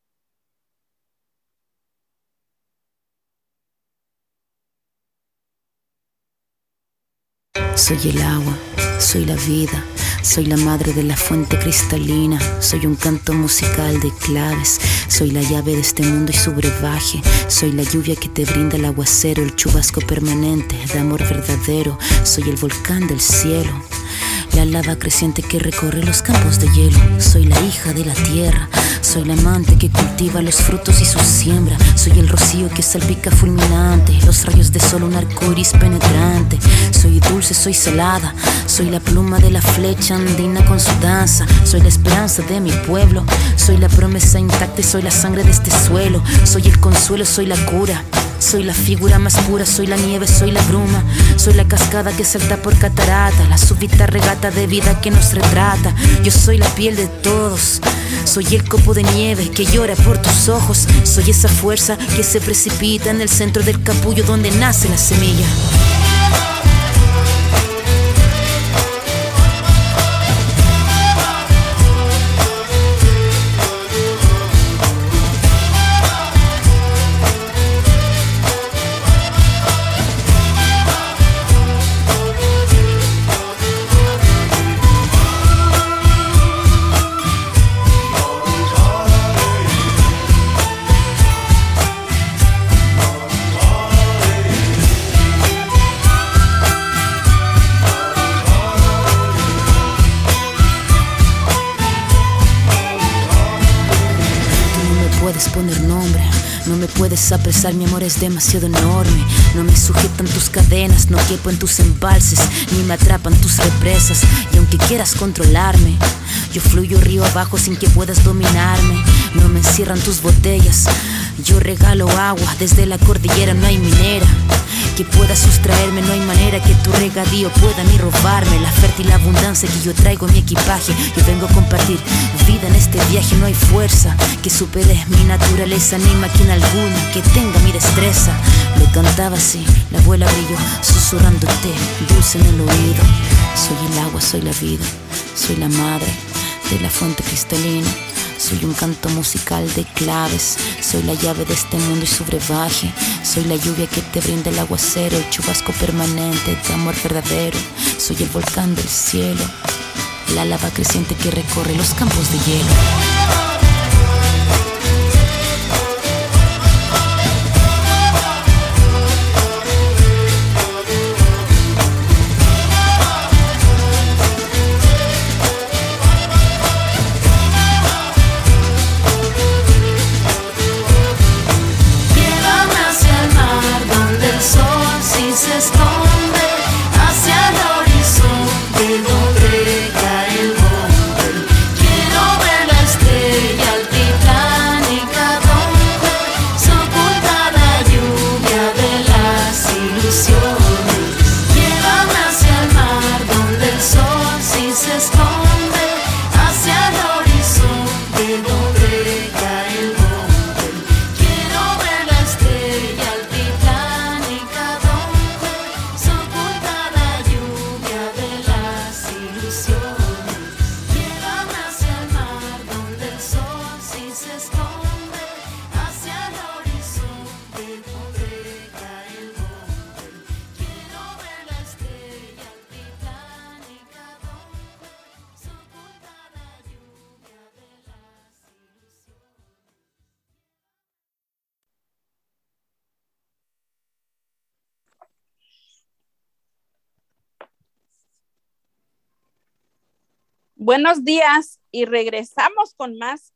Speaker 14: Soy el agua, soy la vida, soy la madre de la fuente cristalina, soy un canto musical de claves, soy la llave de este mundo y su brebaje, soy la lluvia que te brinda el aguacero, el chubasco permanente de amor verdadero, soy el volcán del cielo, la lava creciente que recorre los campos de hielo, soy la hija de la tierra, soy la amante que cultiva los frutos y su siembra, soy el rocío que salpica fulminante, los rayos de sol, un arco iris penetrante, soy dulce, soy salada, soy la pluma de la flecha andina con su danza, soy la esperanza de mi pueblo, soy la promesa intacta y soy la sangre de este suelo, soy el consuelo, soy la cura, soy la figura más pura, soy la nieve, soy la bruma, soy la cascada que salta por catarata, la súbita regata de vida que nos retrata, yo soy la piel de todos, soy el copo de nieve que llora por tus ojos, soy esa fuerza que se precipita en el centro del capullo donde nace la semilla. puedes poner nombre, no me puedes apresar, mi amor es demasiado enorme. No me sujetan tus cadenas, no quepo en tus embalses, ni me atrapan tus represas. Y aunque quieras controlarme, yo fluyo río abajo sin que puedas dominarme. No me encierran tus botellas, yo regalo agua, desde la cordillera no hay minera que pueda sustraerme, no hay manera que tu regadío pueda ni robarme la fértil abundancia que yo traigo en mi equipaje. Yo vengo a compartir vida en este viaje, no hay fuerza que supere mi naturaleza, ni máquina alguna que tenga mi destreza. Le cantaba así, la abuela brilló, susurrándote dulce en el oído. Soy el agua, soy la vida, soy la madre de la fuente cristalina. Soy un canto musical de claves, soy la llave de este mundo y su brebaje. Soy la lluvia que te brinda el aguacero, el chubasco permanente de amor verdadero. Soy el volcán del cielo, la lava creciente que recorre los campos de hielo.
Speaker 9: Buenos días y regresamos con más,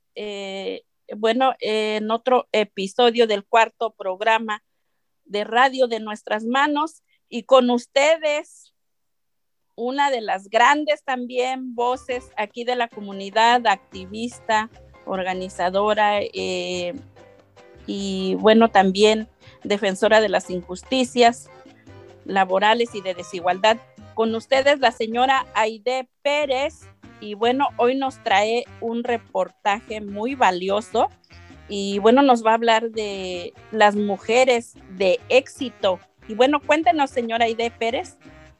Speaker 9: en otro episodio del cuarto programa de Radio de Nuestras Manos y con ustedes una de las grandes también voces aquí de la comunidad, activista, organizadora y bueno, también defensora de las injusticias laborales y de desigualdad. Con ustedes la señora Aide Pérez. Y bueno, hoy nos trae un reportaje muy valioso y bueno, nos va a hablar de las mujeres de éxito. Y bueno, cuéntenos, señora Aide Pérez.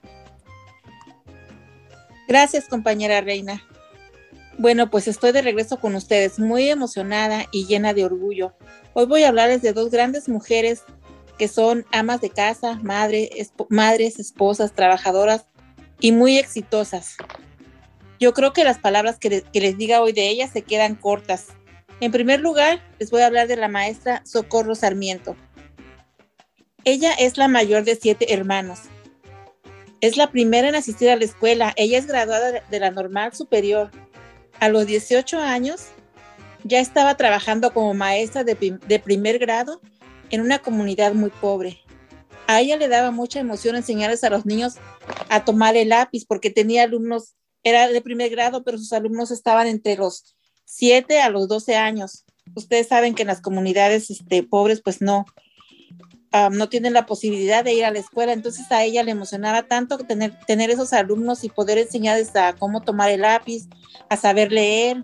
Speaker 1: Gracias, compañera Reina. Bueno, pues estoy de regreso con ustedes, muy emocionada y llena de orgullo. Hoy voy a hablarles de dos grandes mujeres que son amas de casa, madres, esposas, trabajadoras y muy exitosas. Yo creo que las palabras que les diga hoy de ellas se quedan cortas. En primer lugar, les voy a hablar de la maestra Socorro Sarmiento. Ella es la mayor de 7 hermanos. Es la primera en asistir a la escuela. Ella es graduada de la Normal Superior. A los 18 años, ya estaba trabajando como maestra de primer grado en una comunidad muy pobre. A ella le daba mucha emoción enseñarles a los niños a tomar el lápiz porque tenía alumnos. Era de primer grado, pero sus alumnos estaban entre los 7 a los 12 años. Ustedes saben que en las comunidades pobres, pues no tienen la posibilidad de ir a la escuela. Entonces a ella le emocionaba tanto tener esos alumnos y poder enseñarles a cómo tomar el lápiz, a saber leer.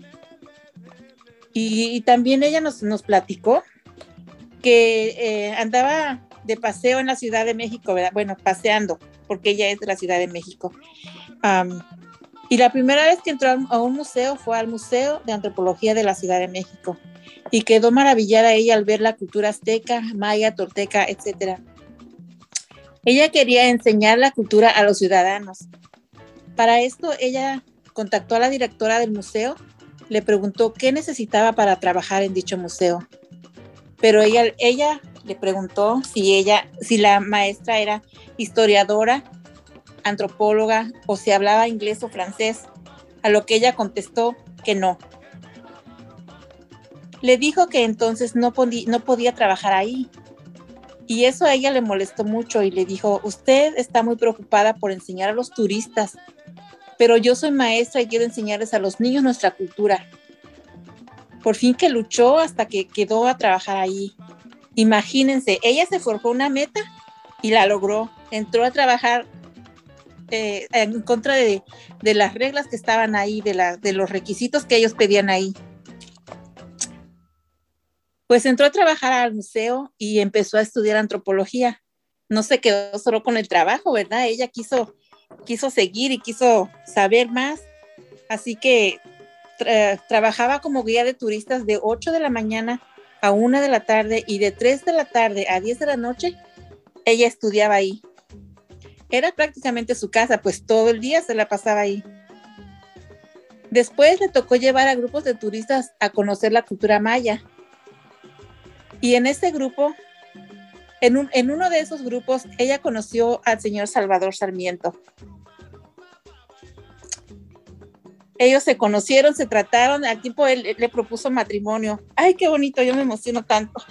Speaker 1: Y también ella nos platicó que andaba de paseo en la Ciudad de México, ¿verdad? Bueno, paseando, porque ella es de la Ciudad de México. Y la primera vez que entró a un museo fue al Museo de Antropología de la Ciudad de México y quedó maravillada ella al ver la cultura azteca, maya, tolteca, etc. Ella quería enseñar la cultura a los ciudadanos. Para esto ella contactó a la directora del museo, le preguntó qué necesitaba para trabajar en dicho museo. Pero ella le preguntó si la maestra era historiadora, antropóloga o si hablaba inglés o francés, a lo que ella contestó que no. Le dijo que entonces no podía trabajar ahí. Y eso a ella le molestó mucho y le dijo, usted está muy preocupada por enseñar a los turistas, pero yo soy maestra y quiero enseñarles a los niños nuestra cultura. Por fin que luchó hasta que quedó a trabajar ahí. Imagínense, ella se forjó una meta y la logró. Entró a trabajar en contra de las reglas que estaban ahí, de los requisitos que ellos pedían ahí. Pues entró a trabajar al museo y empezó a estudiar antropología. No se quedó solo con el trabajo, ¿verdad? Ella quiso seguir y quiso saber más. Así que trabajaba como guía de turistas de 8 de la mañana a 1 de la tarde y de 3 de la tarde a 10 de la noche. Ella estudiaba ahí. Era prácticamente su casa, pues todo el día se la pasaba ahí. Después le tocó llevar a grupos de turistas a conocer la cultura maya. Y en ese grupo, en uno de esos grupos, ella conoció al señor Salvador Sarmiento. Ellos se conocieron, se trataron, al tiempo él le propuso matrimonio. ¡Ay, qué bonito! Yo me emociono tanto.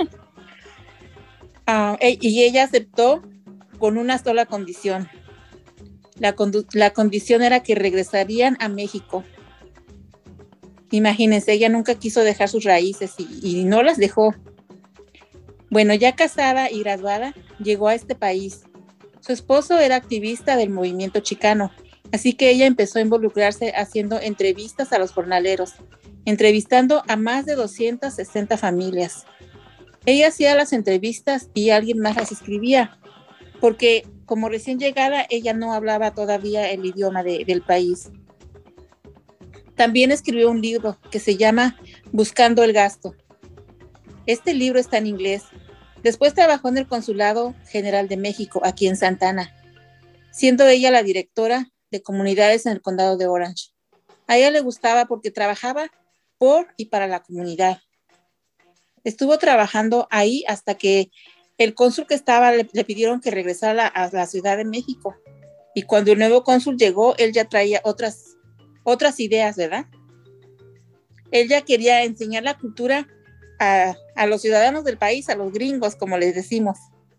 Speaker 1: Y ella aceptó con una sola condición. La condición era que regresarían a México. Imagínense, ella nunca quiso dejar sus raíces y no las dejó. Bueno, ya casada y graduada, llegó a este país. Su esposo era activista del movimiento chicano, así que ella empezó a involucrarse haciendo entrevistas a los jornaleros, entrevistando a más de 260 familias. Ella hacía las entrevistas y alguien más las escribía, porque como recién llegada, ella no hablaba todavía el idioma del país. También escribió un libro que se llama Buscando el Gasto. Este libro está en inglés. Después trabajó en el Consulado General de México, aquí en Santa Ana, siendo ella la directora de comunidades en el condado de Orange. A ella le gustaba porque trabajaba por y para la comunidad. Estuvo trabajando ahí hasta que el cónsul que estaba le pidieron que regresara a la Ciudad de México. Y cuando el nuevo cónsul llegó, él ya traía otras ideas, ¿verdad? Él ya quería enseñar la cultura a los ciudadanos del país, a los gringos, como les decimos.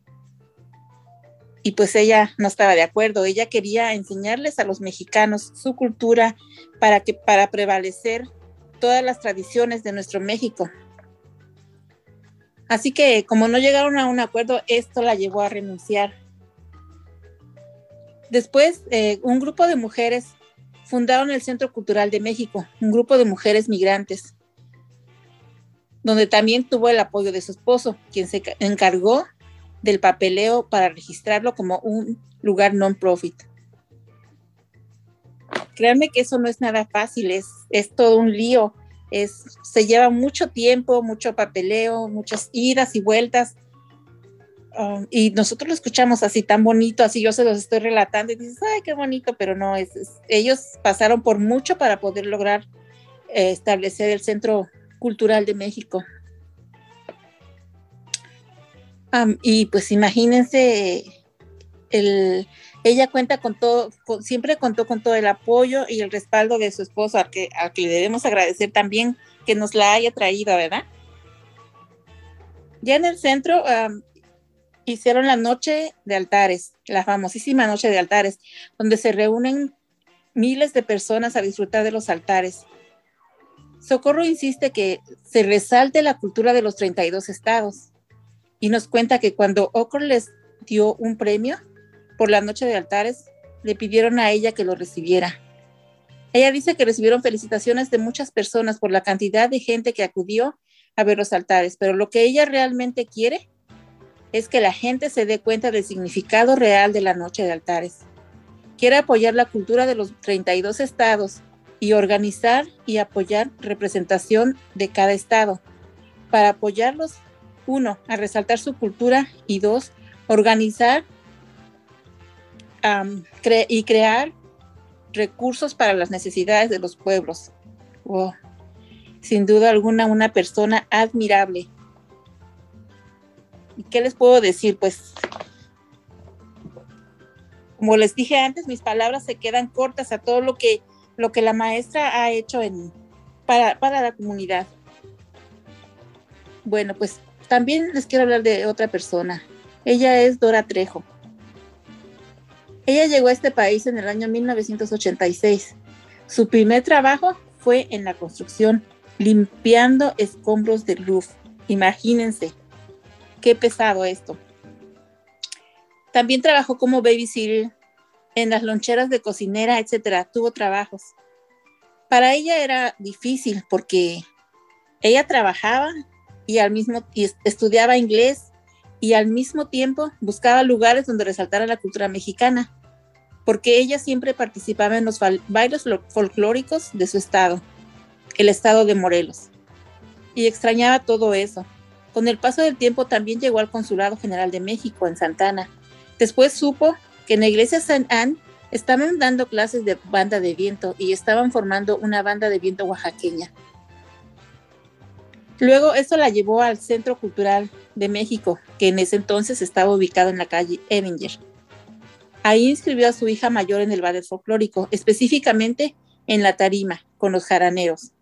Speaker 1: Y pues ella no estaba de acuerdo. Ella quería enseñarles a los mexicanos su cultura para prevalecer todas las tradiciones de nuestro México. Así que como no llegaron a un acuerdo, esto la llevó a renunciar. Después, un grupo de mujeres fundaron el Centro Cultural de México, un grupo de mujeres migrantes, donde también tuvo el apoyo de su esposo, quien se encargó del papeleo para registrarlo como un lugar non-profit. Créanme que eso no es nada fácil, es todo un lío, se lleva mucho tiempo, mucho papeleo, muchas idas y vueltas, y nosotros lo escuchamos así tan bonito, así yo se los estoy relatando y dices, ay, qué bonito, pero no, ellos pasaron por mucho para poder lograr establecer el Centro Cultural de México. Y pues imagínense, ella cuenta con todo, siempre contó con todo el apoyo y el respaldo de su esposo, al que le debemos agradecer también que nos la haya traído, ¿verdad? Ya en el centro hicieron la noche de altares, la famosísima noche de altares, donde se reúnen miles de personas a disfrutar de los altares. Socorro insiste que se resalte la cultura de los 32 estados y nos cuenta que cuando Ocor les dio un premio por la noche de altares, le pidieron a ella que lo recibiera. Ella dice que recibieron felicitaciones de muchas personas por la cantidad de gente que acudió a ver los altares, pero lo que ella realmente quiere es que la gente se dé cuenta del significado real de la noche de altares. Quiere apoyar la cultura de los 32 estados y organizar y apoyar representación de cada estado para apoyarlos, 1, a resaltar su cultura y 2, organizar y crear recursos para las necesidades de los pueblos. Wow. Sin duda alguna, una persona admirable. ¿Y qué les puedo decir? Pues, como les dije antes, mis palabras se quedan cortas a todo lo que la maestra ha hecho para la comunidad. Bueno, pues también les quiero hablar de otra persona. Ella es Dora Trejo. Ella llegó a este país en el año 1986. Su primer trabajo fue en la construcción, limpiando escombros del roof. Imagínense, qué pesado esto. También trabajó como babysitter en las loncheras de cocinera, etcétera. Tuvo trabajos. Para ella era difícil porque ella trabajaba y estudiaba inglés y al mismo tiempo buscaba lugares donde resaltara la cultura mexicana, porque ella siempre participaba en los bailes folclóricos de su estado, el estado de Morelos, y extrañaba todo eso. Con el paso del tiempo también llegó al Consulado General de México en Santa Ana. Después supo que en la iglesia San Ann estaban dando clases de banda de viento y estaban formando una banda de viento oaxaqueña. Luego eso la llevó al Centro Cultural de México, que en ese entonces estaba ubicado en la calle Evinger. Ahí inscribió a su hija mayor en el ballet folclórico, específicamente en la tarima, con los jaraneros.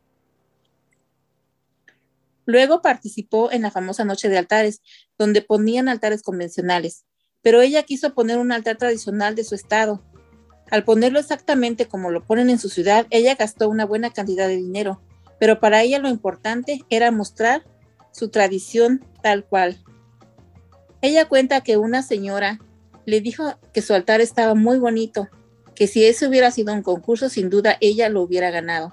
Speaker 1: Luego participó en la famosa Noche de Altares, donde ponían altares convencionales, pero ella quiso poner un altar tradicional de su estado. Al ponerlo exactamente como lo ponen en su ciudad, ella gastó una buena cantidad de dinero, pero para ella lo importante era mostrar su tradición tal cual. Ella cuenta que una señora le dijo que su altar estaba muy bonito, que si ese hubiera sido un concurso, sin duda ella lo hubiera ganado.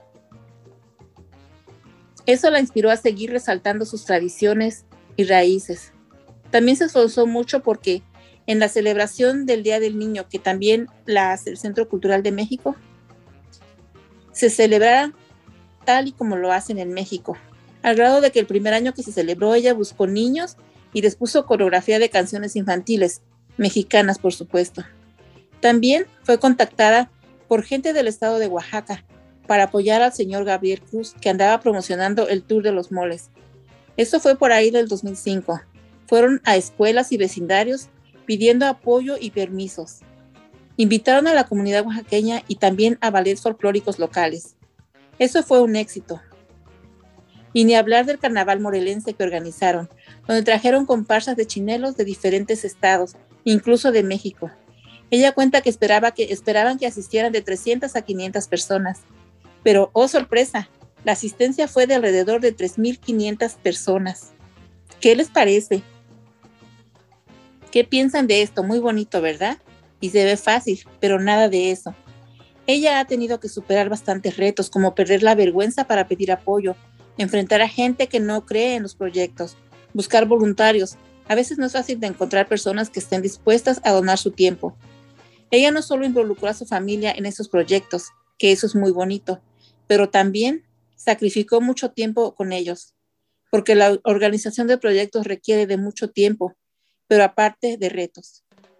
Speaker 1: Eso la inspiró a seguir resaltando sus tradiciones y raíces. También se esforzó mucho porque en la celebración del Día del Niño, que también la hace el Centro Cultural de México, se celebrara tal y como lo hacen en México, al grado de que el primer año que se celebró ella buscó niños y les puso coreografía de canciones infantiles, mexicanas por supuesto. También fue contactada por gente del estado de Oaxaca para apoyar al señor Gabriel Cruz, que andaba promocionando el Tour de los Moles. Eso fue por ahí del 2005. Fueron a escuelas y vecindarios pidiendo apoyo y permisos. Invitaron a la comunidad oaxaqueña y también a ballets folclóricos locales. Eso fue un éxito. Y ni hablar del carnaval morelense que organizaron, donde trajeron comparsas de chinelos de diferentes estados, incluso de México. Ella cuenta que esperaban que asistieran de 300 a 500 personas. Pero, oh sorpresa, la asistencia fue de alrededor de 3,500 personas. ¿Qué les parece? ¿Qué piensan de esto? Muy bonito, ¿verdad? Y se ve fácil, pero nada de eso. Ella ha tenido que superar bastantes retos, como perder la vergüenza para pedir apoyo, enfrentar a gente que no cree en los proyectos, buscar voluntarios. A veces no es fácil de encontrar personas que estén dispuestas a donar su tiempo. Ella no solo involucró a su familia en esos proyectos, que eso es muy bonito, pero también sacrificó mucho tiempo con ellos, porque la organización de proyectos requiere de mucho tiempo, pero aparte de retos,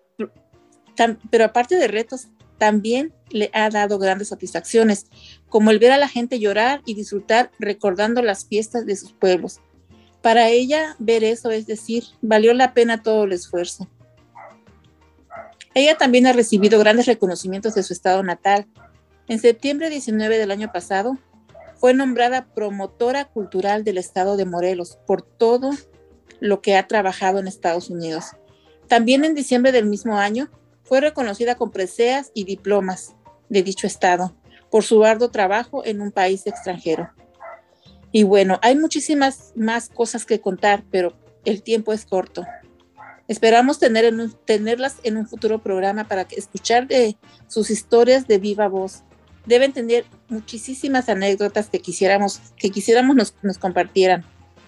Speaker 1: también le ha dado grandes satisfacciones, como el ver a la gente llorar y disfrutar recordando las fiestas de sus pueblos. Para ella, ver eso, es decir, valió la pena todo el esfuerzo. Ella también ha recibido grandes reconocimientos de su estado natal. En septiembre 19 del año pasado, fue nombrada promotora cultural del estado de Morelos por todo lo que ha trabajado en Estados Unidos. También en diciembre del mismo año, fue reconocida con preseas y diplomas de dicho estado por su arduo trabajo en un país extranjero. Y bueno, hay muchísimas más cosas que contar, pero el tiempo es corto. Esperamos tenerlas en un futuro programa para escuchar de sus historias de viva voz. Deben tener muchísimas anécdotas que quisiéramos nos compartieran.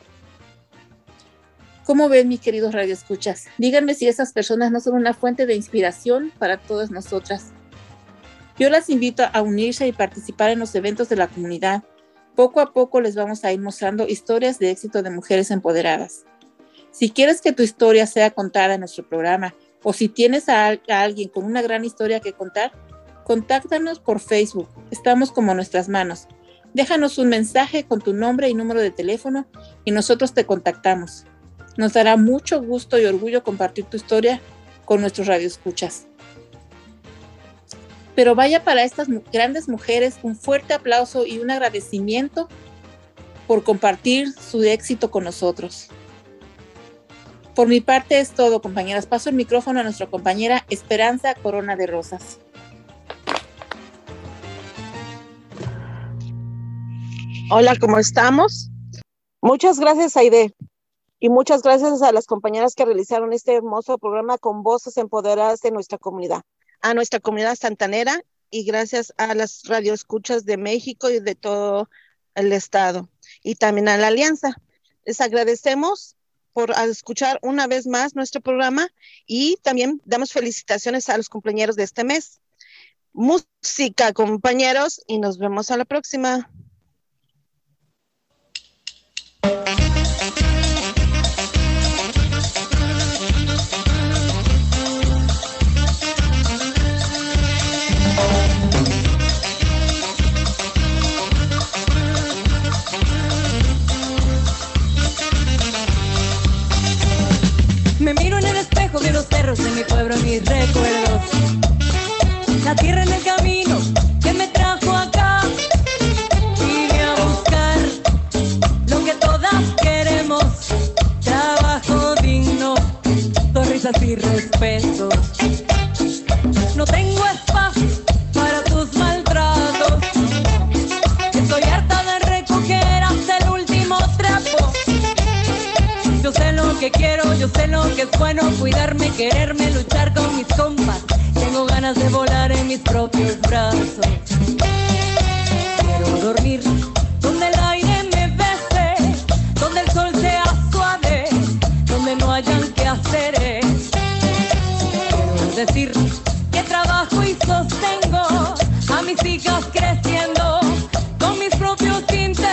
Speaker 1: ¿Cómo ven, mis queridos radioescuchas? Díganme si esas personas no son una fuente de inspiración para todas nosotras. Yo las invito a unirse y participar en los eventos de la comunidad. Poco a poco les vamos a ir mostrando historias de éxito de mujeres empoderadas. Si quieres que tu historia sea contada en nuestro programa, o si tienes a alguien con una gran historia que contar, contáctanos por Facebook. Estamos como Nuestras Manos. Déjanos un mensaje con tu nombre y número de teléfono y nosotros te contactamos. Nos dará mucho gusto y orgullo compartir tu historia con nuestros radioescuchas. Pero vaya, para estas grandes mujeres un fuerte aplauso y un agradecimiento por compartir su éxito con nosotros. Por mi parte es todo, compañeras. Paso el micrófono a nuestra compañera Esperanza Corona de Rosas.
Speaker 15: Hola, ¿cómo estamos? Muchas gracias, Aide. Y muchas gracias a las compañeras que realizaron este hermoso programa con voces empoderadas de nuestra comunidad, a nuestra comunidad santanera, y gracias a las radioescuchas de México y de todo el estado, y también a la Alianza. Les agradecemos por escuchar una vez más nuestro programa, y también damos felicitaciones a los cumpleaños de este mes. Música, compañeros, y nos vemos a la próxima.
Speaker 13: Me miro en el espejo de los cerros de mi pueblo, mis recuerdos. La tierra en el camino que me trajo acá. Vine a buscar lo que todas queremos. Trabajo digno, sonrisas y respeto. No tengo espacio para tus maltratos. Estoy harta de recoger hasta el último trapo. Yo sé lo que quiero, yo sé lo que es bueno, cuidarme, quererme, luchar con mis compas. Tengo ganas de volar en mis propios brazos. Quiero dormir donde el aire me bese, donde el sol sea suave, donde no hayan quehaceres. Quiero decir que trabajo y sostengo a mis hijas creciendo con mis propios intentos.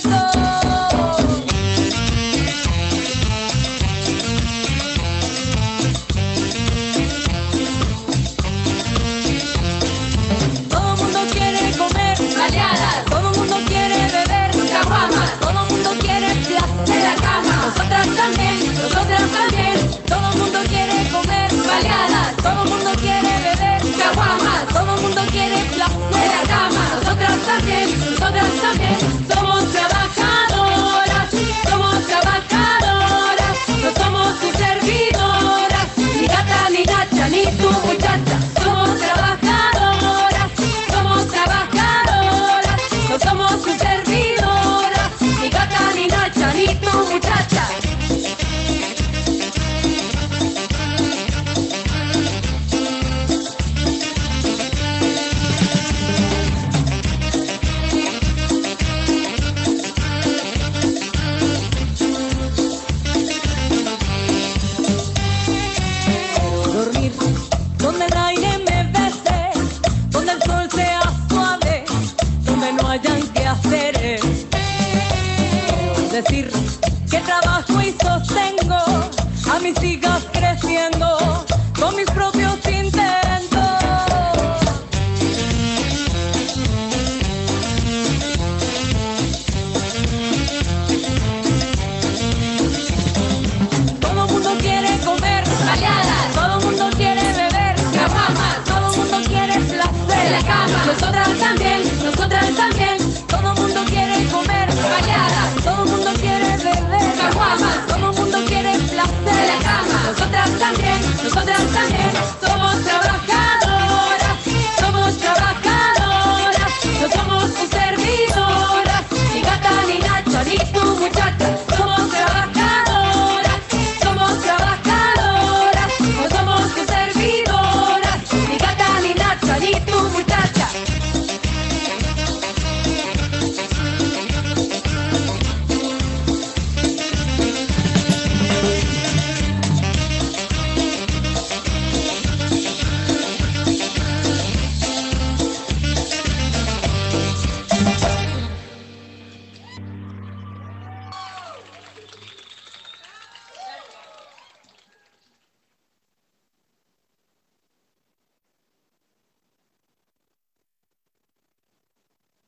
Speaker 13: Todo el mundo quiere beber caguamas, todo el mundo quiere placer en la cama. Nosotras también, todo el mundo quiere comer baleadas, todo el mundo quiere beber caguamas, todo el mundo quiere placer en la cama. Nosotras también, somos trabajadoras, no somos tus servidoras, ni gata, ni nacha, ni tu muchacha, somos trabajadoras, no somos tus servidoras, ni gata, ni nacha, ni tu muchacha. Dormir donde el aire me bese, donde el sol sea suave, donde no hayan que hacer. Quiero decir que trabajo y sostengo a mis hijas